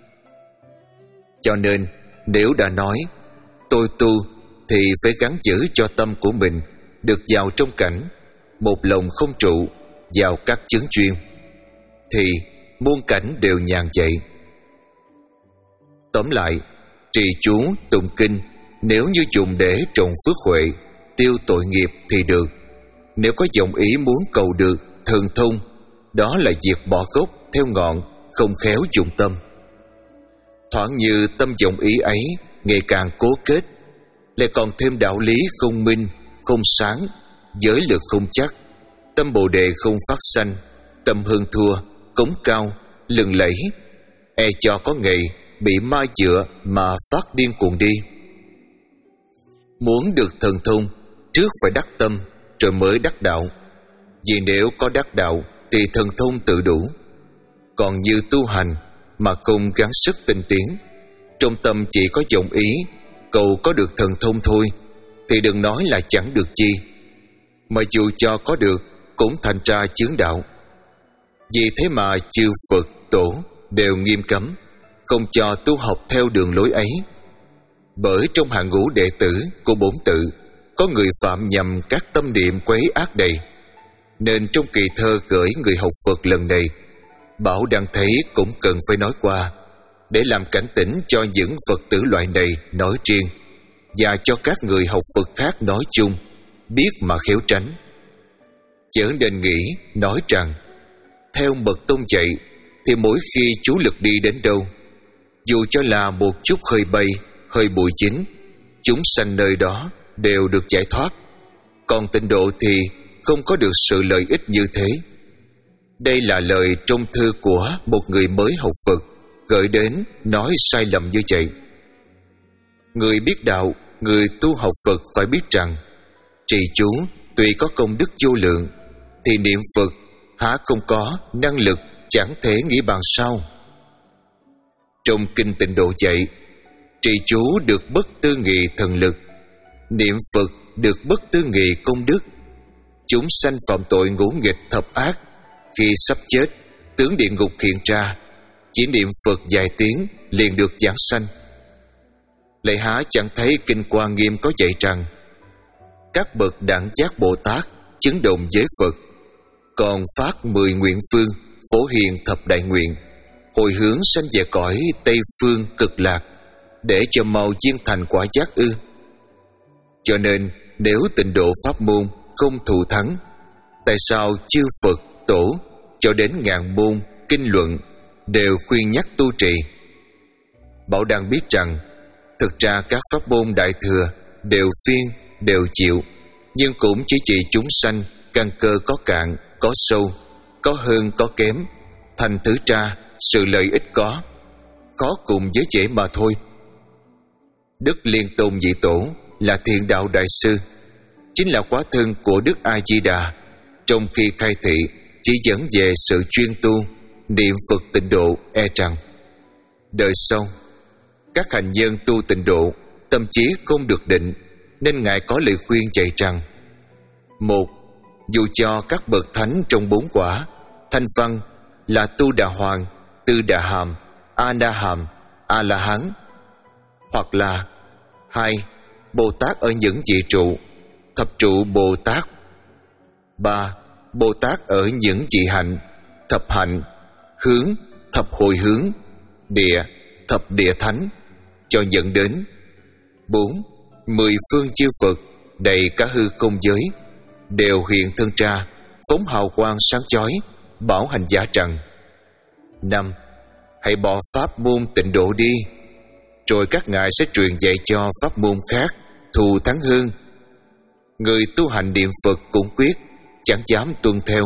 Cho nên nếu đã nói tôi tu, thì phải gắng giữ cho tâm của mình được vào trong cảnh một lòng không trụ vào các chướng chuyên, thì muôn cảnh đều nhàn vậy. Tóm lại, trì chú tụng kinh nếu như dùng để trồng phước huệ, tiêu tội nghiệp thì được. Nếu có vọng ý muốn cầu được thần thông, đó là việc bỏ gốc theo ngọn, không khéo dụng tâm. Thoảng như tâm vọng ý ấy ngày càng cố kết, lại còn thêm đạo lý không minh, không sáng, giới lực không chắc, tâm bồ đề không phát sanh, tâm hơn thua, cống cao, lừng lẫy, e cho có ngày bị ma dựa mà phát điên cuồng đi. Muốn được thần thông, trước phải đắc tâm, rồi mới đắc đạo. Vì nếu có đắc đạo thì thần thông tự đủ. Còn như tu hành mà không gắng sức tinh tiến, trong tâm chỉ có vọng ý cầu có được thần thông thôi, thì đừng nói là chẳng được chi, mà dù cho có được cũng thành ra chướng đạo. Vì thế mà chư Phật Tổ đều nghiêm cấm không cho tu học theo đường lối ấy. Bởi trong hàng ngũ đệ tử của bổn tự có người phạm nhầm các tâm niệm quấy ác đầy, nên trong kỳ thơ gửi người học Phật lần này, Bảo đang thấy cũng cần phải nói qua, để làm cảnh tỉnh cho những Phật tử loại này nói riêng, và cho các người học Phật khác nói chung, biết mà khéo tránh. Chớ nên nghĩ nói rằng theo mật tông dạy thì mỗi khi chú lực đi đến đâu, dù cho là một chút hơi bay, hơi bụi chín, chúng sanh nơi đó đều được giải thoát. Còn tịnh độ thì không có được sự lợi ích như thế. Đây là lời trong thư của một người mới học Phật gửi đến nói sai lầm như vậy. Người biết đạo, người tu học Phật phải biết rằng trì chú tuy có công đức vô lượng, thì niệm Phật há không có năng lực chẳng thể nghĩ bằng sao? Trong kinh Tịnh Độ dạy, trì chú được bất tư nghị thần lực, niệm Phật được bất tư nghị công đức. Chúng sanh phạm tội ngũ nghịch thập ác, khi sắp chết, tướng địa ngục hiện ra, chỉ niệm Phật vài tiếng liền được giảng sanh. Lại há chẳng thấy kinh Hoa Nghiêm có dạy rằng các bậc đẳng giác Bồ Tát chứng đồng với Phật, còn phát mười nguyện phương, phổ hiền thập đại nguyện, hồi hướng sanh về cõi Tây Phương Cực Lạc, để cho mau viên thành quả giác ư? Cho nên nếu Tịnh Độ pháp môn không thù thắng, tại sao chư Phật tổ cho đến ngàn môn kinh luận đều khuyên nhắc tu trì? Bảo đang biết rằng thực ra các pháp môn đại thừa đều phiên, đều chịu, nhưng cũng chỉ trị chúng sanh căn cơ có cạn, có sâu, có hơn, có kém, thành thử ra sự lợi ích có, khó cùng với dễ mà thôi. Đức Liên Tôn Dị Tổ là Thiện Đạo Đại Sư, chính là hóa thân của Đức A Di Đà, trong khi khai thị chỉ dẫn về sự chuyên tu niệm Phật tịnh độ, e rằng đời sau các hành nhân tu tịnh độ tâm trí không được định, nên Ngài có lời khuyên dạy rằng: một, dù cho các bậc thánh trong bốn quả thanh văn là Tu Đà Hoàng, Tư Đà Hàm, A Na Hàm, A La Hán, hoặc là hai, Bồ Tát ở những vị trụ, thập trụ Bồ Tát, ba, Bồ Tát ở những vị hạnh, thập hạnh, hướng, thập hồi hướng, địa, thập địa thánh, cho dẫn đến bốn, mười phương chư Phật đầy cả hư không giới đều hiện thân ra, phóng hào quang sáng chói, bảo hành giả rằng: năm, hãy bỏ pháp môn tịnh độ đi, rồi các ngài sẽ truyền dạy cho pháp môn khác thù thắng hơn. Người tu hành niệm Phật cũng quyết chẳng dám tuân theo.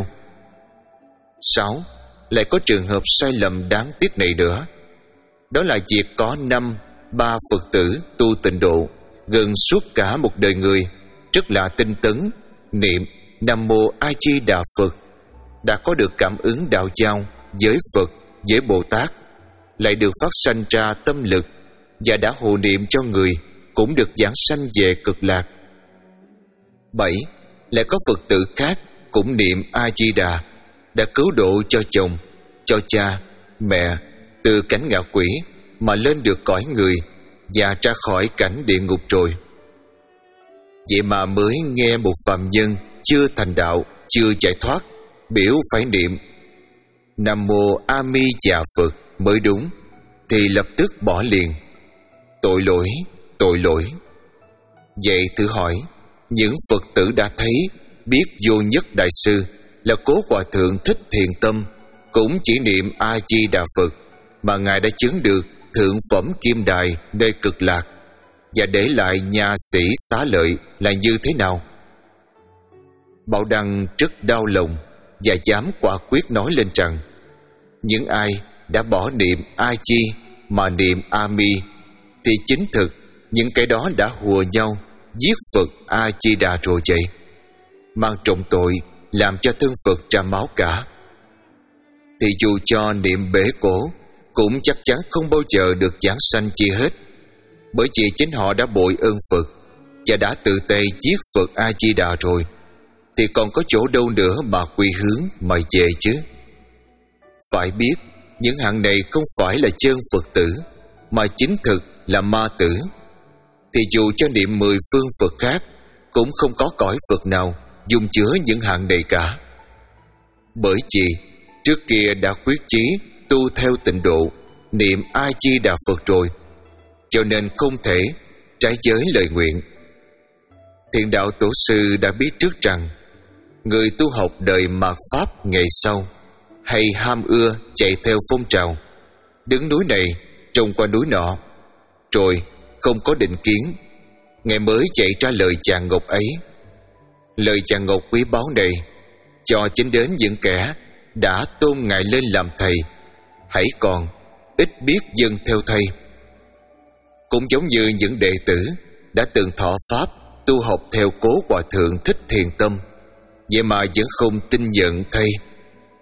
Sáu, lại có trường hợp sai lầm đáng tiếc này nữa, đó là việc có năm ba Phật tử tu tịnh độ gần suốt cả một đời người rất là tinh tấn niệm Nam Mô A Di Đà Phật, đã có được cảm ứng đạo giao với Phật, với Bồ Tát, lại được phát sanh ra tâm lực và đã hộ niệm cho người cũng được giảng sanh về cực lạc. Bảy, lại có Phật tử khác cũng niệm A Di Đà, đã cứu độ cho chồng, cho cha, mẹ từ cảnh ngạ quỷ mà lên được cõi người và ra khỏi cảnh địa ngục rồi. Vậy mà mới nghe một phàm nhân chưa thành đạo, chưa giải thoát biểu phải niệm Nam Mô A Mi Đà Phật mới đúng, thì lập tức bỏ liền. Tội lỗi, tội lỗi. Vậy thử hỏi, những Phật tử đã thấy biết Vô Nhất Đại Sư là Cố Hòa Thượng Thích Thiền Tâm cũng chỉ niệm A Di Đà Phật mà Ngài đã chứng được thượng phẩm kim đài nơi cực lạc và để lại nhà sĩ xá lợi là như thế nào? Bảo Đăng rất đau lòng và dám quả quyết nói lên rằng những ai đã bỏ niệm A Di mà niệm A Mi thì chính thực những cái đó đã hùa nhau giết Phật A Di Đà rồi vậy, mang trọng tội làm cho thân Phật ra máu cả. Thì dù cho niệm bể cổ cũng chắc chắn không bao giờ được giảng sanh chi hết, bởi vì chính họ đã bội ơn Phật và đã tự tay giết Phật A Di Đà rồi, thì còn có chỗ đâu nữa mà quy hướng mà về chứ? Phải biết những hạng này không phải là chân Phật tử, mà chính thực là ma tử. Thì dù cho niệm mười phương Phật khác cũng không có cõi Phật nào dung chứa những hạng này cả. Bởi vì trước kia đã quyết chí tu theo tịnh độ niệm A Di Đà Phật rồi, cho nên không thể trái giới lời nguyện. Thiện Đạo Tổ Sư đã biết trước rằng người tu học đời mạt Pháp ngày sau hay ham ưa chạy theo phong trào, đứng núi này trông qua núi nọ, rồi không có định kiến, Ngài mới chạy ra lời chàng ngọc ấy. Lời chàng ngọc quý báu này cho chính đến những kẻ đã tôn Ngài lên làm thầy, hãy còn ít biết dâng theo thầy. Cũng giống như những đệ tử đã từng thọ Pháp tu học theo Cố Hòa Thượng Thích Thiền Tâm, vậy mà vẫn không tin nhận thầy,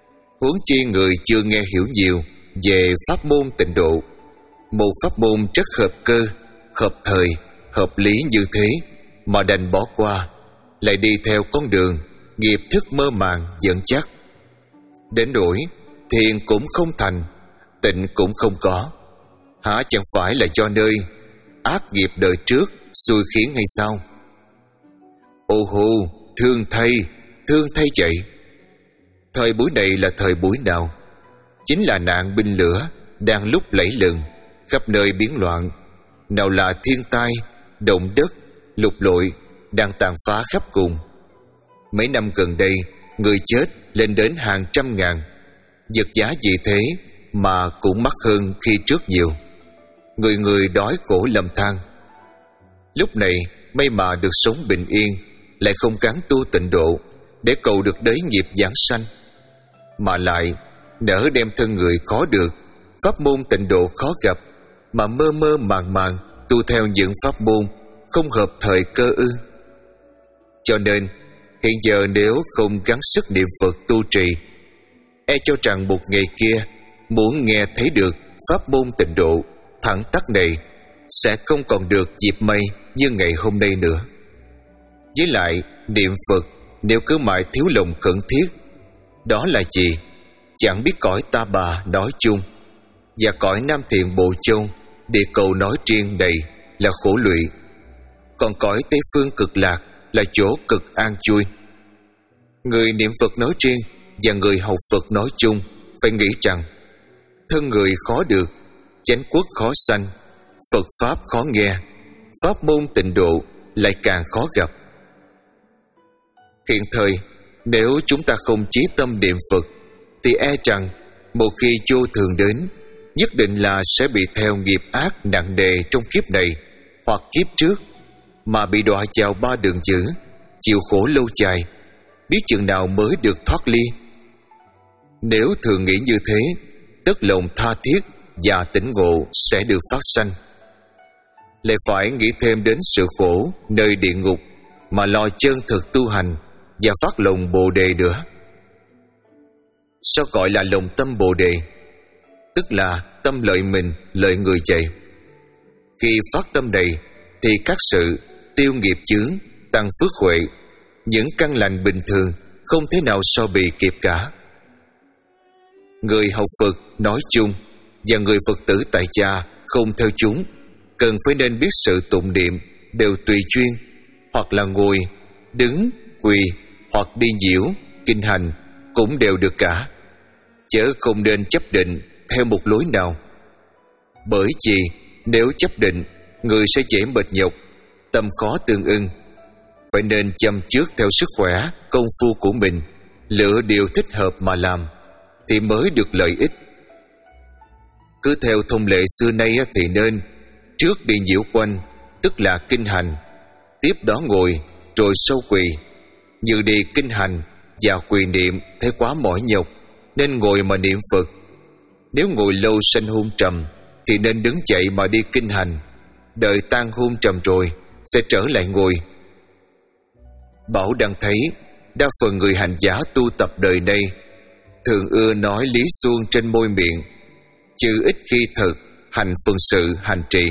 Huống chi người chưa nghe hiểu nhiều về pháp môn tịnh độ. Một pháp môn rất hợp cơ, hợp thời, hợp lý như thế mà đành bỏ qua, lại đi theo con đường nghiệp thức mơ màng dẫn chắc. Đến nỗi thiền cũng không thành, tịnh cũng không có, hả chẳng phải là do nơi ác nghiệp đời trước xui khiến hay sao? Ô hô, thương thay, thương thay vậy. Thời buổi này là thời buổi nào? Chính là nạn binh lửa đang lúc lẫy lừng, khắp nơi biến loạn. Nào là thiên tai, động đất, lục lội đang tàn phá khắp cùng. Mấy năm gần đây, người chết lên đến hàng trăm ngàn. Vật giá vì thế mà cũng mắc hơn khi trước nhiều. Người người đói khổ lầm than. Lúc này may mà được sống bình yên, lại không gắng tu tịnh độ để cầu được đế nghiệp giảng sanh, mà lại nỡ đem thân người khó được, pháp môn tịnh độ khó gặp, mà mơ mơ màng màng tu theo những pháp môn không hợp thời cơ ư. Cho nên hiện giờ nếu không gắng sức niệm Phật tu trì, e cho rằng một ngày kia muốn nghe thấy được pháp môn tịnh độ thẳng tắc này sẽ không còn được dịp may như ngày hôm nay nữa. Với lại niệm Phật nếu cứ mãi thiếu lòng khẩn thiết, đó là gì? Chẳng biết cõi Ta Bà nói chung và cõi Nam Thiện Bộ Châu địa cầu nói riêng này là khổ lụy, còn cõi Tây Phương Cực Lạc là chỗ cực an vui. Người niệm Phật nói riêng và người học Phật nói chung phải nghĩ rằng thân người khó được, chánh quốc khó sanh, Phật Pháp khó nghe, pháp môn tịnh độ lại càng khó gặp. Hiện thời nếu chúng ta không chí tâm niệm Phật thì e rằng một khi vô thường đến, nhất định là sẽ bị theo nghiệp ác nặng nề trong kiếp này hoặc kiếp trước, mà bị đọa vào ba đường dữ, chịu khổ lâu dài, biết chừng nào mới được thoát ly. Nếu thường nghĩ như thế, tất lòng tha thiết và tỉnh ngộ sẽ được phát sanh. Lại phải nghĩ thêm đến sự khổ nơi địa ngục mà lo chân thực tu hành và phát lòng Bồ Đề nữa. Sao gọi là lòng tâm Bồ Đề? Tức là tâm lợi mình, lợi người vậy. Khi phát tâm này thì các sự tiêu nghiệp chướng, tăng phước huệ, những căn lành bình thường không thể nào so bì kịp cả. Người học Phật nói chung và người Phật tử tại gia không theo chúng cần phải nên biết sự tụng niệm đều tùy chuyên, hoặc là ngồi, đứng, quỳ, hoặc đi nhiễu, kinh hành cũng đều được cả, chớ không nên chấp định theo một lối nào. Bởi vì nếu chấp định, người sẽ dễ mệt nhọc, tâm khó tương ưng. Phải nên chăm trước theo sức khỏe, công phu của mình, lựa điều thích hợp mà làm thì mới được lợi ích. Cứ theo thông lệ xưa nay thì nên trước đi nhiễu quanh, tức là kinh hành, tiếp đó ngồi, rồi sâu quỳ. Như đi kinh hành và quỳ niệm thấy quá mỏi nhọc nên ngồi mà niệm Phật. Nếu ngồi lâu sanh hôn trầm thì nên đứng dậy mà đi kinh hành, đợi tan hôn trầm rồi sẽ trở lại ngồi. Bảo đang thấy đa phần người hành giả tu tập đời nay thường ưa nói lý suông trên môi miệng, chứ ít khi thực hành phần sự hành trì.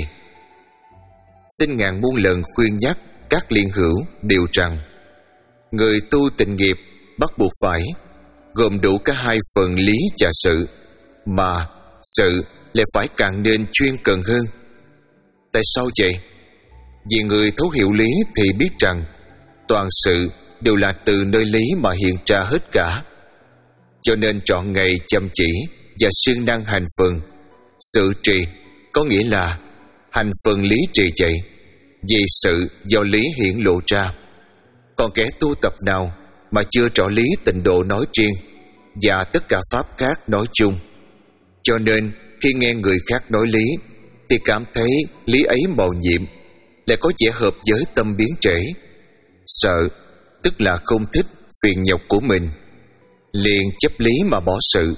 Xin ngàn muôn lần khuyên nhắc các liên hữu điều rằng người tu tịnh nghiệp bắt buộc phải gồm đủ cả hai phần lý và sự, mà sự lại phải càng nên chuyên cần hơn. Tại sao vậy? Vì người thấu hiểu lý thì biết rằng toàn sự đều là từ nơi lý mà hiện ra hết cả, cho nên trọn ngày chăm chỉ và siêng năng hành phần sự trì, có nghĩa là hành phần lý trì vậy, vì sự do lý hiển lộ ra. Còn kẻ tu tập nào mà chưa rõ lý tịnh độ nói riêng và tất cả pháp khác nói chung, cho nên khi nghe người khác nói lý thì cảm thấy lý ấy màu nhiệm, lại có vẻ hợp với tâm biến trễ. Sợ tức là không thích phiền nhọc của mình, liền chấp lý mà bỏ sự.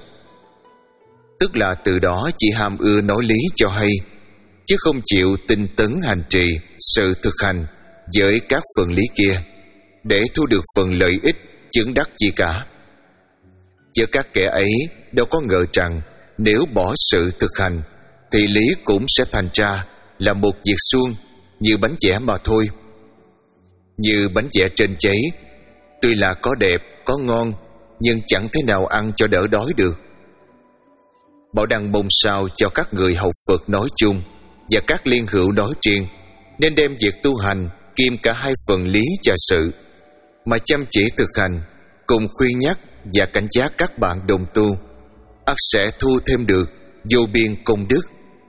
Tức là từ đó chỉ ham ưa nói lý cho hay, chứ không chịu tinh tấn hành trì sự thực hành với các phần lý kia để thu được phần lợi ích chứng đắc gì cả. Chứ các kẻ ấy đâu có ngờ rằng nếu bỏ sự thực hành thì lý cũng sẽ thành ra là một việc suông như bánh dẻ mà thôi. Như bánh dẻ trên giấy, tuy là có đẹp, có ngon, nhưng chẳng thế nào ăn cho đỡ đói được. Bảo đang mong sao cho các người học Phật nói chung và các liên hữu nói riêng nên đem việc tu hành kiêm cả hai phần lý và sự mà chăm chỉ thực hành, cùng khuyên nhắc và cảnh giác các bạn đồng tu, ắt sẽ thu thêm được vô biên công đức.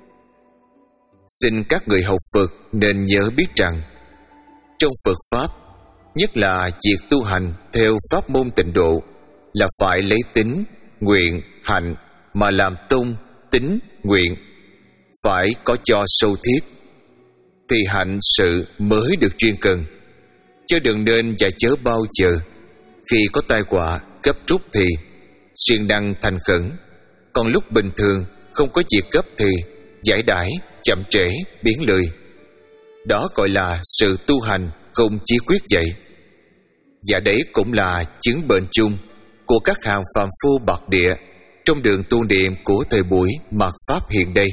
Xin các người học Phật nên nhớ biết rằng trong Phật Pháp, nhất là việc tu hành theo pháp môn tịnh độ, là phải lấy tính, nguyện, hạnh mà làm tông, tính, nguyện, phải có cho sâu thiết, thì hạnh sự mới được chuyên cần. Chứ đừng nên và chớ bao giờ khi có tai họa gấp rút thì siêng năng thành khẩn, còn lúc bình thường không có việc gấp thì giải đãi, chậm trễ, biến lười. Đó gọi là sự tu hành không chí quyết vậy. Và đấy cũng là chứng bệnh chung của các hàng phàm phu bạc địa trong đường tu niệm của thời buổi mạt Pháp hiện đây.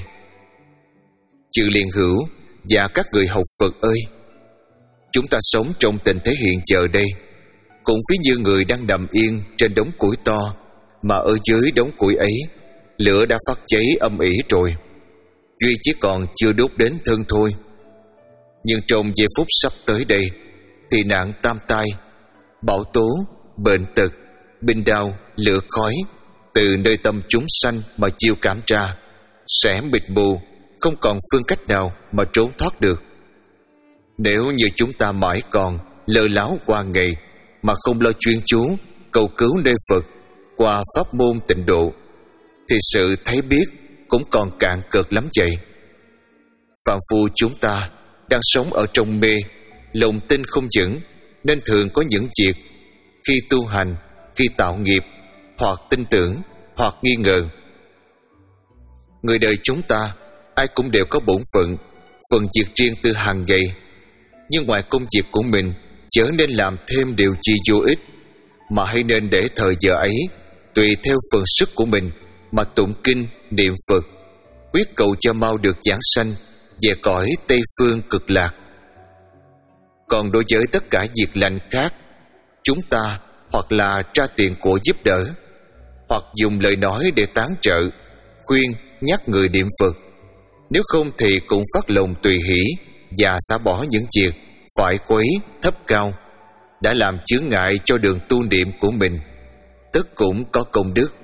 Chư liên hữu và các người học Phật ơi, chúng ta sống trong tình thế hiện giờ đây cũng ví như người đang nằm yên trên đống củi to, mà ở dưới đống củi ấy lửa đã phát cháy âm ỉ rồi, duy chỉ còn chưa đốt đến thân thôi. Nhưng trong giây phút sắp tới đây thì nạn tam tai, bão tố, bệnh tật, binh đao, lửa khói từ nơi tâm chúng sanh mà chiêu cảm ra sẽ mịt mù, không còn phương cách nào mà trốn thoát được. Nếu như chúng ta mãi còn lơ láo qua ngày mà không lo chuyên chú cầu cứu nơi Phật qua pháp môn tịnh độ, thì sự thấy biết cũng còn cạn cợt lắm vậy. Phàm phu chúng ta đang sống ở trong mê, lòng tin không vững, nên thường có những việc khi tu hành, khi tạo nghiệp, hoặc tin tưởng, hoặc nghi ngờ. Người đời chúng ta ai cũng đều có bổn phận, phần việc riêng tư hàng ngày, nhưng ngoài công việc của mình chớ nên làm thêm điều chi vô ích, mà hãy nên để thời giờ ấy tùy theo phần sức của mình mà tụng kinh, niệm Phật, quyết cầu cho mau được giảng sanh về cõi Tây Phương cực lạc. Còn đối với tất cả việc lành khác, chúng ta hoặc là tra tiền của giúp đỡ, hoặc dùng lời nói để tán trợ, khuyên nhắc người niệm Phật. Nếu không thì cũng phát lòng tùy hỷ và xả bỏ những việc phải quấy thấp cao đã làm chướng ngại cho đường tu niệm của mình, tất cũng có công đức.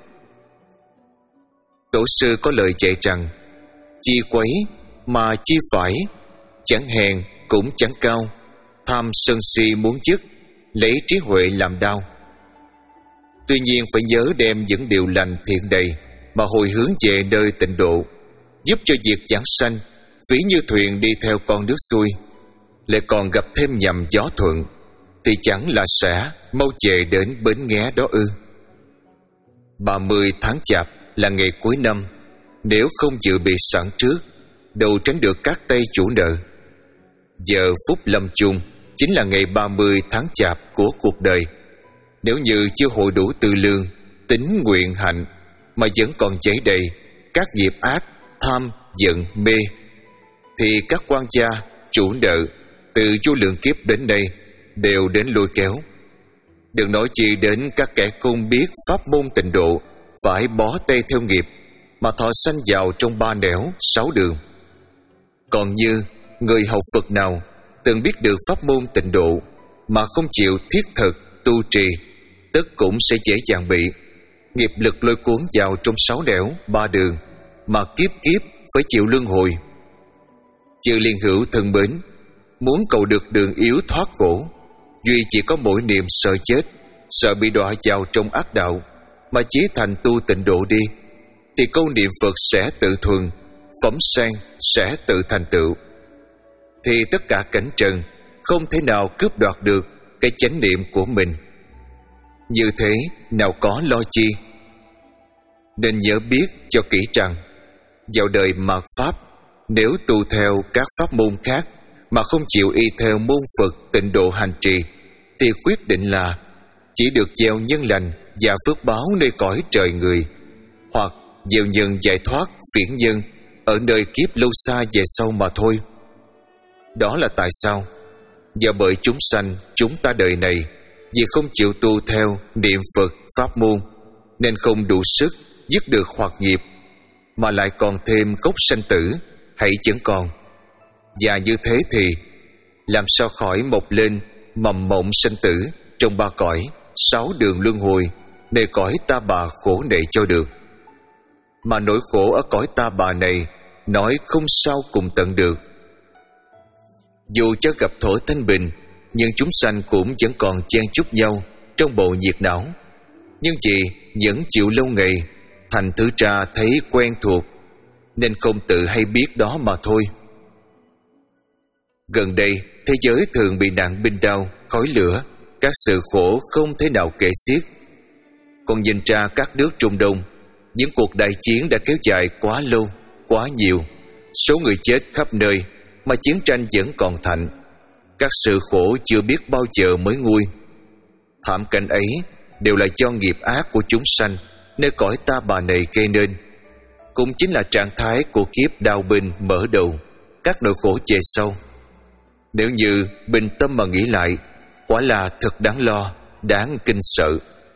Tổ sư có lời dạy rằng: chi quấy mà chi phải, chẳng hèn cũng chẳng cao, tham sân si muốn dứt, lấy trí huệ làm đau. Tuy nhiên phải nhớ đem những điều lành thiện đầy mà hồi hướng về nơi tịnh độ, giúp cho việc giảng sanh ví như thuyền đi theo con nước xuôi, lại còn gặp thêm nhầm gió thuận, thì chẳng là sẽ mau về đến bến nghé đó ư? Ba mươi tháng Chạp là ngày cuối năm, nếu không dự bị sẵn trước, đâu tránh được các tay chủ nợ. Giờ phút lâm chung chính là ngày ba mươi tháng Chạp của cuộc đời. Nếu như chưa hội đủ tư lương, tính, nguyện, hạnh mà vẫn còn chảy đầy các nghiệp ác, tham, giận, mê, thì các quan gia, chủ nợ từ vô lượng kiếp đến đây đều đến lôi kéo. Đừng nói chi đến các kẻ không biết pháp môn tịnh độ, phải bó tay theo nghiệp mà thọ sanh vào trong ba nẻo sáu đường. Còn như người học Phật nào từng biết được pháp môn tịnh độ mà không chịu thiết thực tu trì, tất cũng sẽ dễ dàng bị nghiệp lực lôi cuốn vào trong sáu nẻo ba đường mà kiếp kiếp phải chịu luân hồi. Chư liên hữu thân mến, muốn cầu được đường yếu thoát khổ, duy chỉ có mỗi niệm sợ chết, sợ bị đọa vào trong ác đạo mà chí thành tu tịnh độ đi, thì câu niệm Phật sẽ tự thuần, phẩm sang sẽ tự thành tựu. Thì tất cả cảnh trần không thể nào cướp đoạt được cái chánh niệm của mình. Như thế nào có lo chi? Nên nhớ biết cho kỹ rằng, vào đời mạt Pháp, nếu tu theo các pháp môn khác mà không chịu y theo môn Phật tịnh độ hành trì, thì quyết định là chỉ được gieo nhân lành và phước báo nơi cõi trời người, hoặc gieo nhân giải thoát phiển nhân ở nơi kiếp lâu xa về sau mà thôi. Đó là tại sao? Do bởi chúng sanh chúng ta đời này vì không chịu tu theo niệm Phật pháp môn, nên không đủ sức dứt được hoặc nghiệp, mà lại còn thêm gốc sanh tử hãy chẳng còn. Và như thế thì làm sao khỏi mọc lên mầm mộng sanh tử trong ba cõi, sáu đường luân hồi, nơi cõi ta bà khổ nệ cho được. Mà nỗi khổ ở cõi ta bà này nói không sao cùng tận được. Dù cho gặp thổ thanh bình, nhưng chúng sanh cũng vẫn còn chen chúc nhau trong bầu nhiệt não, nhưng chỉ vẫn chịu lâu ngày, thành thử ra thấy quen thuộc, nên không tự hay biết đó mà thôi. Gần đây thế giới thường bị nạn binh đao, khói lửa, các sự khổ không thể nào kể xiết. Còn nhìn ra các nước Trung Đông, những cuộc đại chiến đã kéo dài quá lâu, quá nhiều, số người chết khắp nơi, mà chiến tranh vẫn còn thạnh. Các sự khổ chưa biết bao giờ mới nguôi. Thảm cảnh ấy đều là do nghiệp ác của chúng sanh nơi cõi ta bà này gây nên. Cũng chính là trạng thái của kiếp đao binh mở đầu, các nỗi khổ về sau. Nếu như bình tâm mà nghĩ lại, quả là thật đáng lo, đáng kinh sợ.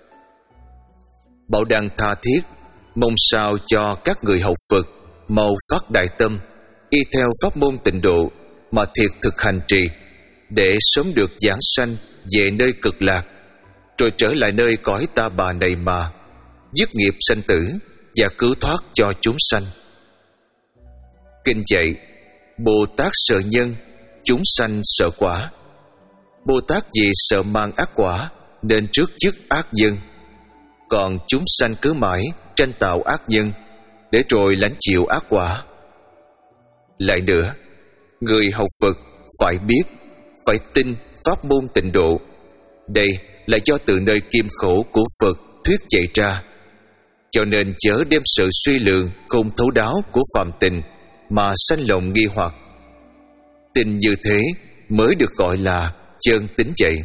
Bảo Đăng tha thiết mong sao cho các người học Phật mau phát đại tâm, y theo pháp môn tịnh độ mà thiệt thực hành trì, để sớm được giảng sanh về nơi cực lạc, rồi trở lại nơi cõi ta bà này mà dứt nghiệp sanh tử và cứu thoát cho chúng sanh. Kinh dạy: Bồ Tát sợ nhân, chúng sanh sợ quả. Bồ Tát vì sợ mang ác quả nên trước dứt ác nhân, còn chúng sanh cứ mãi tranh tạo ác nhân để rồi lãnh chịu ác quả. Lại nữa, người học Phật phải biết, phải tin pháp môn tịnh độ. Đây là do từ nơi kim khổ của Phật thuyết dạy ra, cho nên chớ đem sự suy lượng không thấu đáo của phàm tình mà sanh lòng nghi hoặc. Tin như thế mới được gọi là chân tín dạy.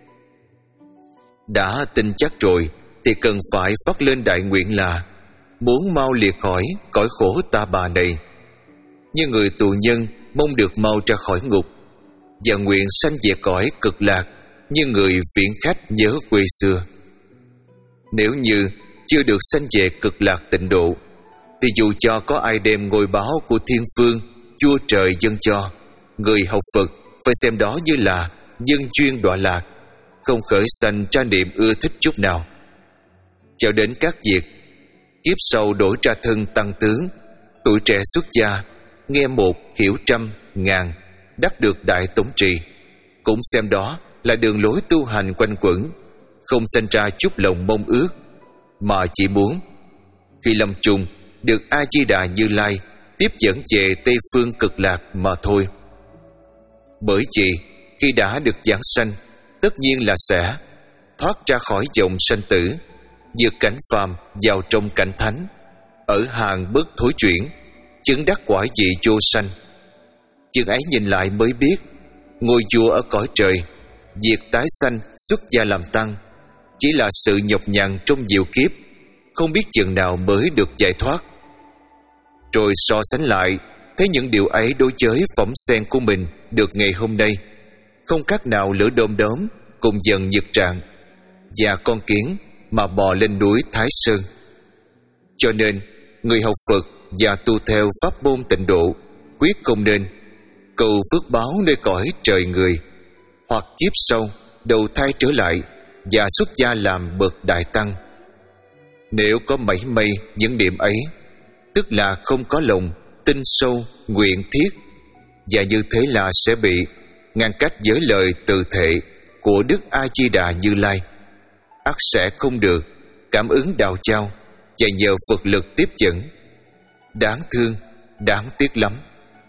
Đã tin chắc rồi thì cần phải phát lên đại nguyện là muốn mau liệt khỏi cõi khổ ta bà này, như người tù nhân mong được mau ra khỏi ngục, và nguyện sanh về cõi cực lạc như người viễn khách nhớ quê xưa. Nếu như chưa được sanh về cực lạc tịnh độ, thì dù cho có ai đem ngôi báo của thiên phương vua trời dâng cho, người học Phật phải xem đó như là nhân duyên đọa lạc, không khởi sanh ra niệm ưa thích chút nào. Cho đến các việc kiếp sau đổi ra thân tăng tướng, tuổi trẻ xuất gia, nghe một hiểu trăm ngàn, đắc được đại tổng trì, cũng xem đó là đường lối tu hành quanh quẩn, không sanh ra chút lòng mong ước, mà chỉ muốn khi lâm chung được A Di Đà Như Lai tiếp dẫn về Tây phương cực lạc mà thôi. Bởi vì khi đã được giảng sanh, tất nhiên là sẽ thoát ra khỏi dòng sanh tử, vượt cảnh phàm vào trong cảnh thánh, ở hàng bất thối chuyển, chứng đắc quả vị vô sanh. Chừng ấy nhìn lại mới biết, ngôi vua ở cõi trời, việc tái sanh xuất gia làm tăng chỉ là sự nhọc nhằn trong nhiều kiếp, không biết chừng nào mới được giải thoát. Rồi so sánh lại, thấy những điều ấy đối với phẩm sen của mình được ngày hôm nay không khác nào lửa đom đóm cùng dần nhật trạng và con kiến mà bò lên núi Thái Sơn. Cho nên người học Phật và tu theo pháp môn tịnh độ quyết không nên cầu phước báo nơi cõi trời người, hoặc kiếp sau đầu thai trở lại và xuất gia làm bậc đại tăng. Nếu có mảy may những điểm ấy, tức là không có lòng tin sâu nguyện thiết, và như thế là sẽ bị ngăn cách với lời từ thệ của Đức A Di Đà Như Lai, ắt sẽ không được cảm ứng đạo trao và nhờ Phật lực tiếp dẫn. Đáng thương, đáng tiếc lắm.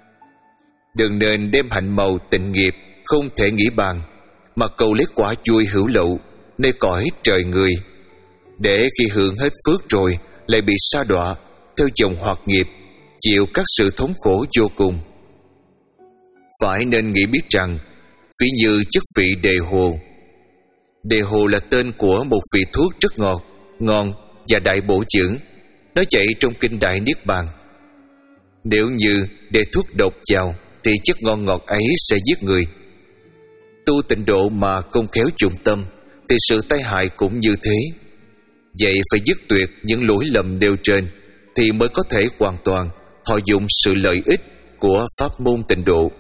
Đừng nên đem hạnh màu tịnh nghiệp không thể nghĩ bàn mà cầu lấy quả vui hữu lậu nơi cõi trời người, để khi hưởng hết phước rồi lại bị sa đọa theo dòng hoạt nghiệp, chịu các sự thống khổ vô cùng. Phải nên nghĩ biết rằng ví như chất vị đề hồ, Đề hồ là tên của một vị thuốc rất ngọt, ngon và đại bổ dưỡng. Nó chạy trong kinh Đại Niết Bàn. Nếu như để thuốc độc vào thì chất ngon ngọt ấy sẽ giết người. Tu tịnh độ mà không khéo dụng tâm thì sự tai hại cũng như thế. Vậy phải dứt tuyệt những lỗi lầm nêu trên thì mới có thể hoàn toàn thọ dụng sự lợi ích của pháp môn tịnh độ.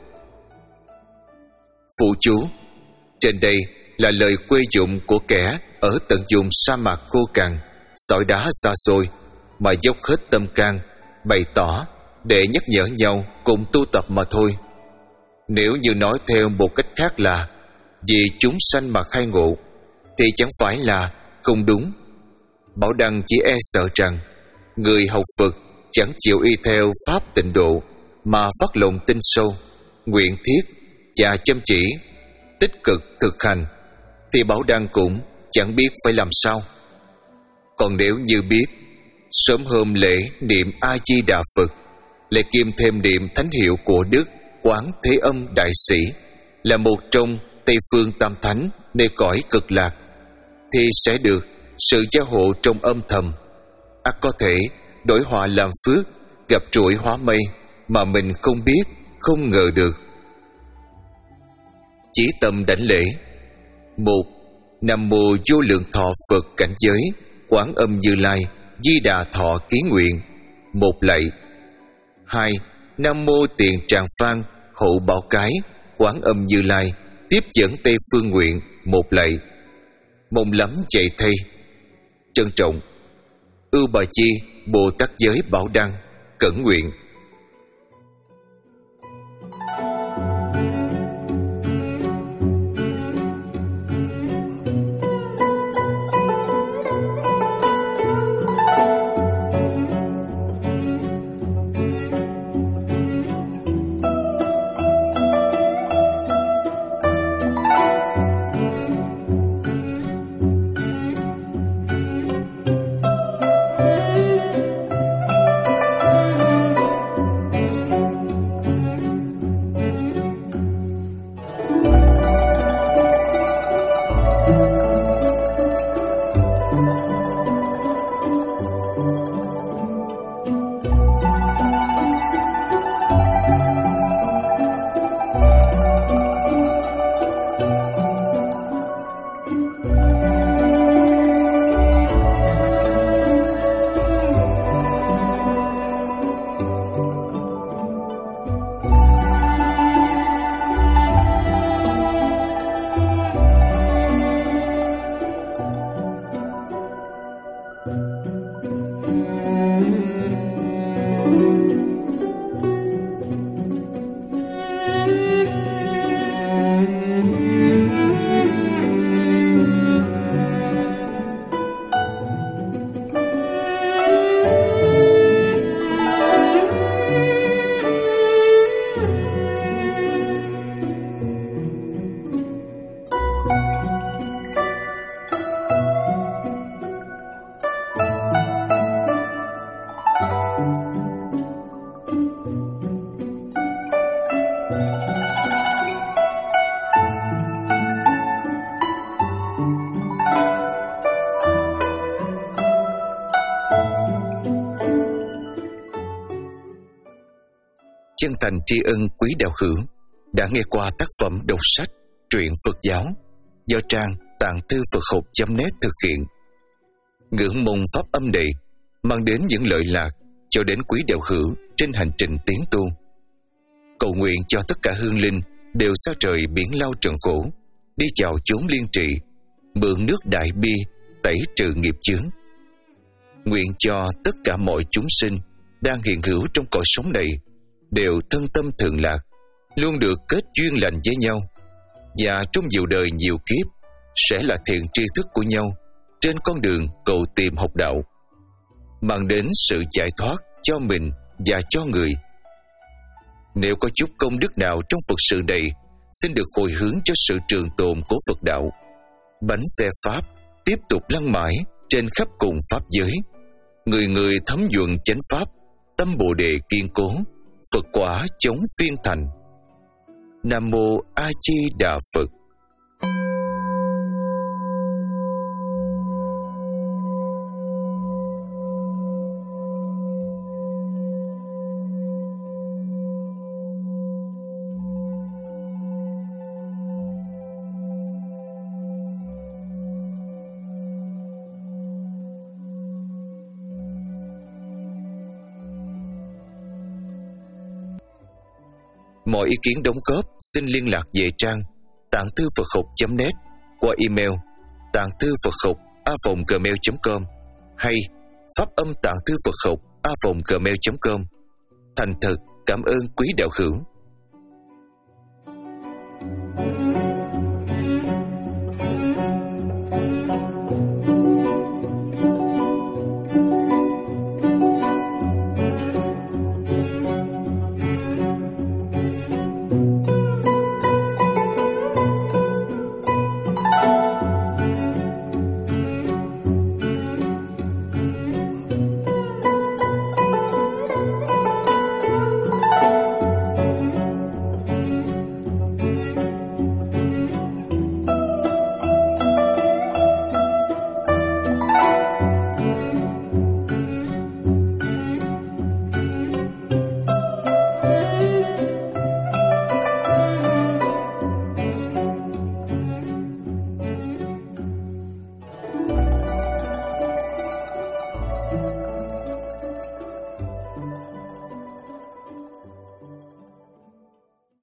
Phụ chú: trên đây là lời quê dụng của kẻ ở tận vùng sa mạc khô cằn, sỏi đá xa xôi mà dốc hết tâm can bày tỏ để nhắc nhở nhau cùng tu tập mà thôi. Nếu như nói theo một cách khác là vì chúng sanh mà khai ngộ thì chẳng phải là không đúng. Bảo Đăng chỉ e sợ rằng người học Phật chẳng chịu y theo pháp tịnh độ mà phát lòng tin sâu, nguyện thiết và chăm chỉ, tích cực thực hành thì Bảo Đăng cũng chẳng biết phải làm sao. Còn nếu như biết, sớm hôm lễ niệm A Di Đà Phật lại kiêm thêm niệm thánh hiệu của Đức Quán Thế Âm Đại Sĩ là một trong Tây Phương Tam Thánh nơi cõi cực lạc, thì sẽ được sự gia hộ trong âm thầm, ắt có thể đổi họa làm phước, gặp trụi hóa mây mà mình không biết, không ngờ được. Chỉ tâm đảnh lễ. Một. Nam mô Vô Lượng Thọ Phật Cảnh Giới Quán Âm Như Lai Di Đà Thọ Ký Nguyện, một lạy. Hai. Nam mô Tiền Tràng Phan Hộ Bảo Cái Quán Âm Như Lai Tiếp Dẫn Tây Phương Nguyện, một lạy. Mong lắm chạy thay. Trân trọng. Ưu Bà Chi Bồ Tát Giới Bảo Đăng Cẩn Nguyện. Chân thành tri ân quý đạo hữu đã nghe qua tác phẩm đọc sách truyện Phật giáo do trang tạng thư Phật học chấm net thực hiện. Ngưỡng mong pháp âm này mang đến những lợi lạc cho đến quý đạo hữu trên hành trình tiến tu. Cầu nguyện cho tất cả hương linh đều xa trời biển lao trần khổ, đi vào chốn liên trị, mượn nước đại bi tẩy trừ nghiệp chướng. Nguyện cho tất cả mọi chúng sinh đang hiện hữu trong cõi sống này đều thân tâm thường lạc, luôn được kết duyên lành với nhau, và trong nhiều đời nhiều kiếp sẽ là thiện tri thức của nhau trên con đường cầu tìm học đạo, mang đến sự giải thoát cho mình và cho người. Nếu có chút công đức nào trong Phật sự này, xin được hồi hướng cho sự trường tồn của Phật đạo. Bánh xe Pháp tiếp tục lăn mãi trên khắp cùng Pháp giới, người người thấm nhuận chánh Pháp, tâm Bồ Đề kiên cố, Phật quả chống phiên thành. Nam mô A Di Đà Phật. Mọi ý kiến đóng góp xin liên lạc về trang tạng thư Phật học chấm net qua email tạng thư Phật học a vòng gmail chấm com hay pháp âm tạng thư Phật học a vòng gmail chấm com. Thành thật cảm ơn quý đạo hữu.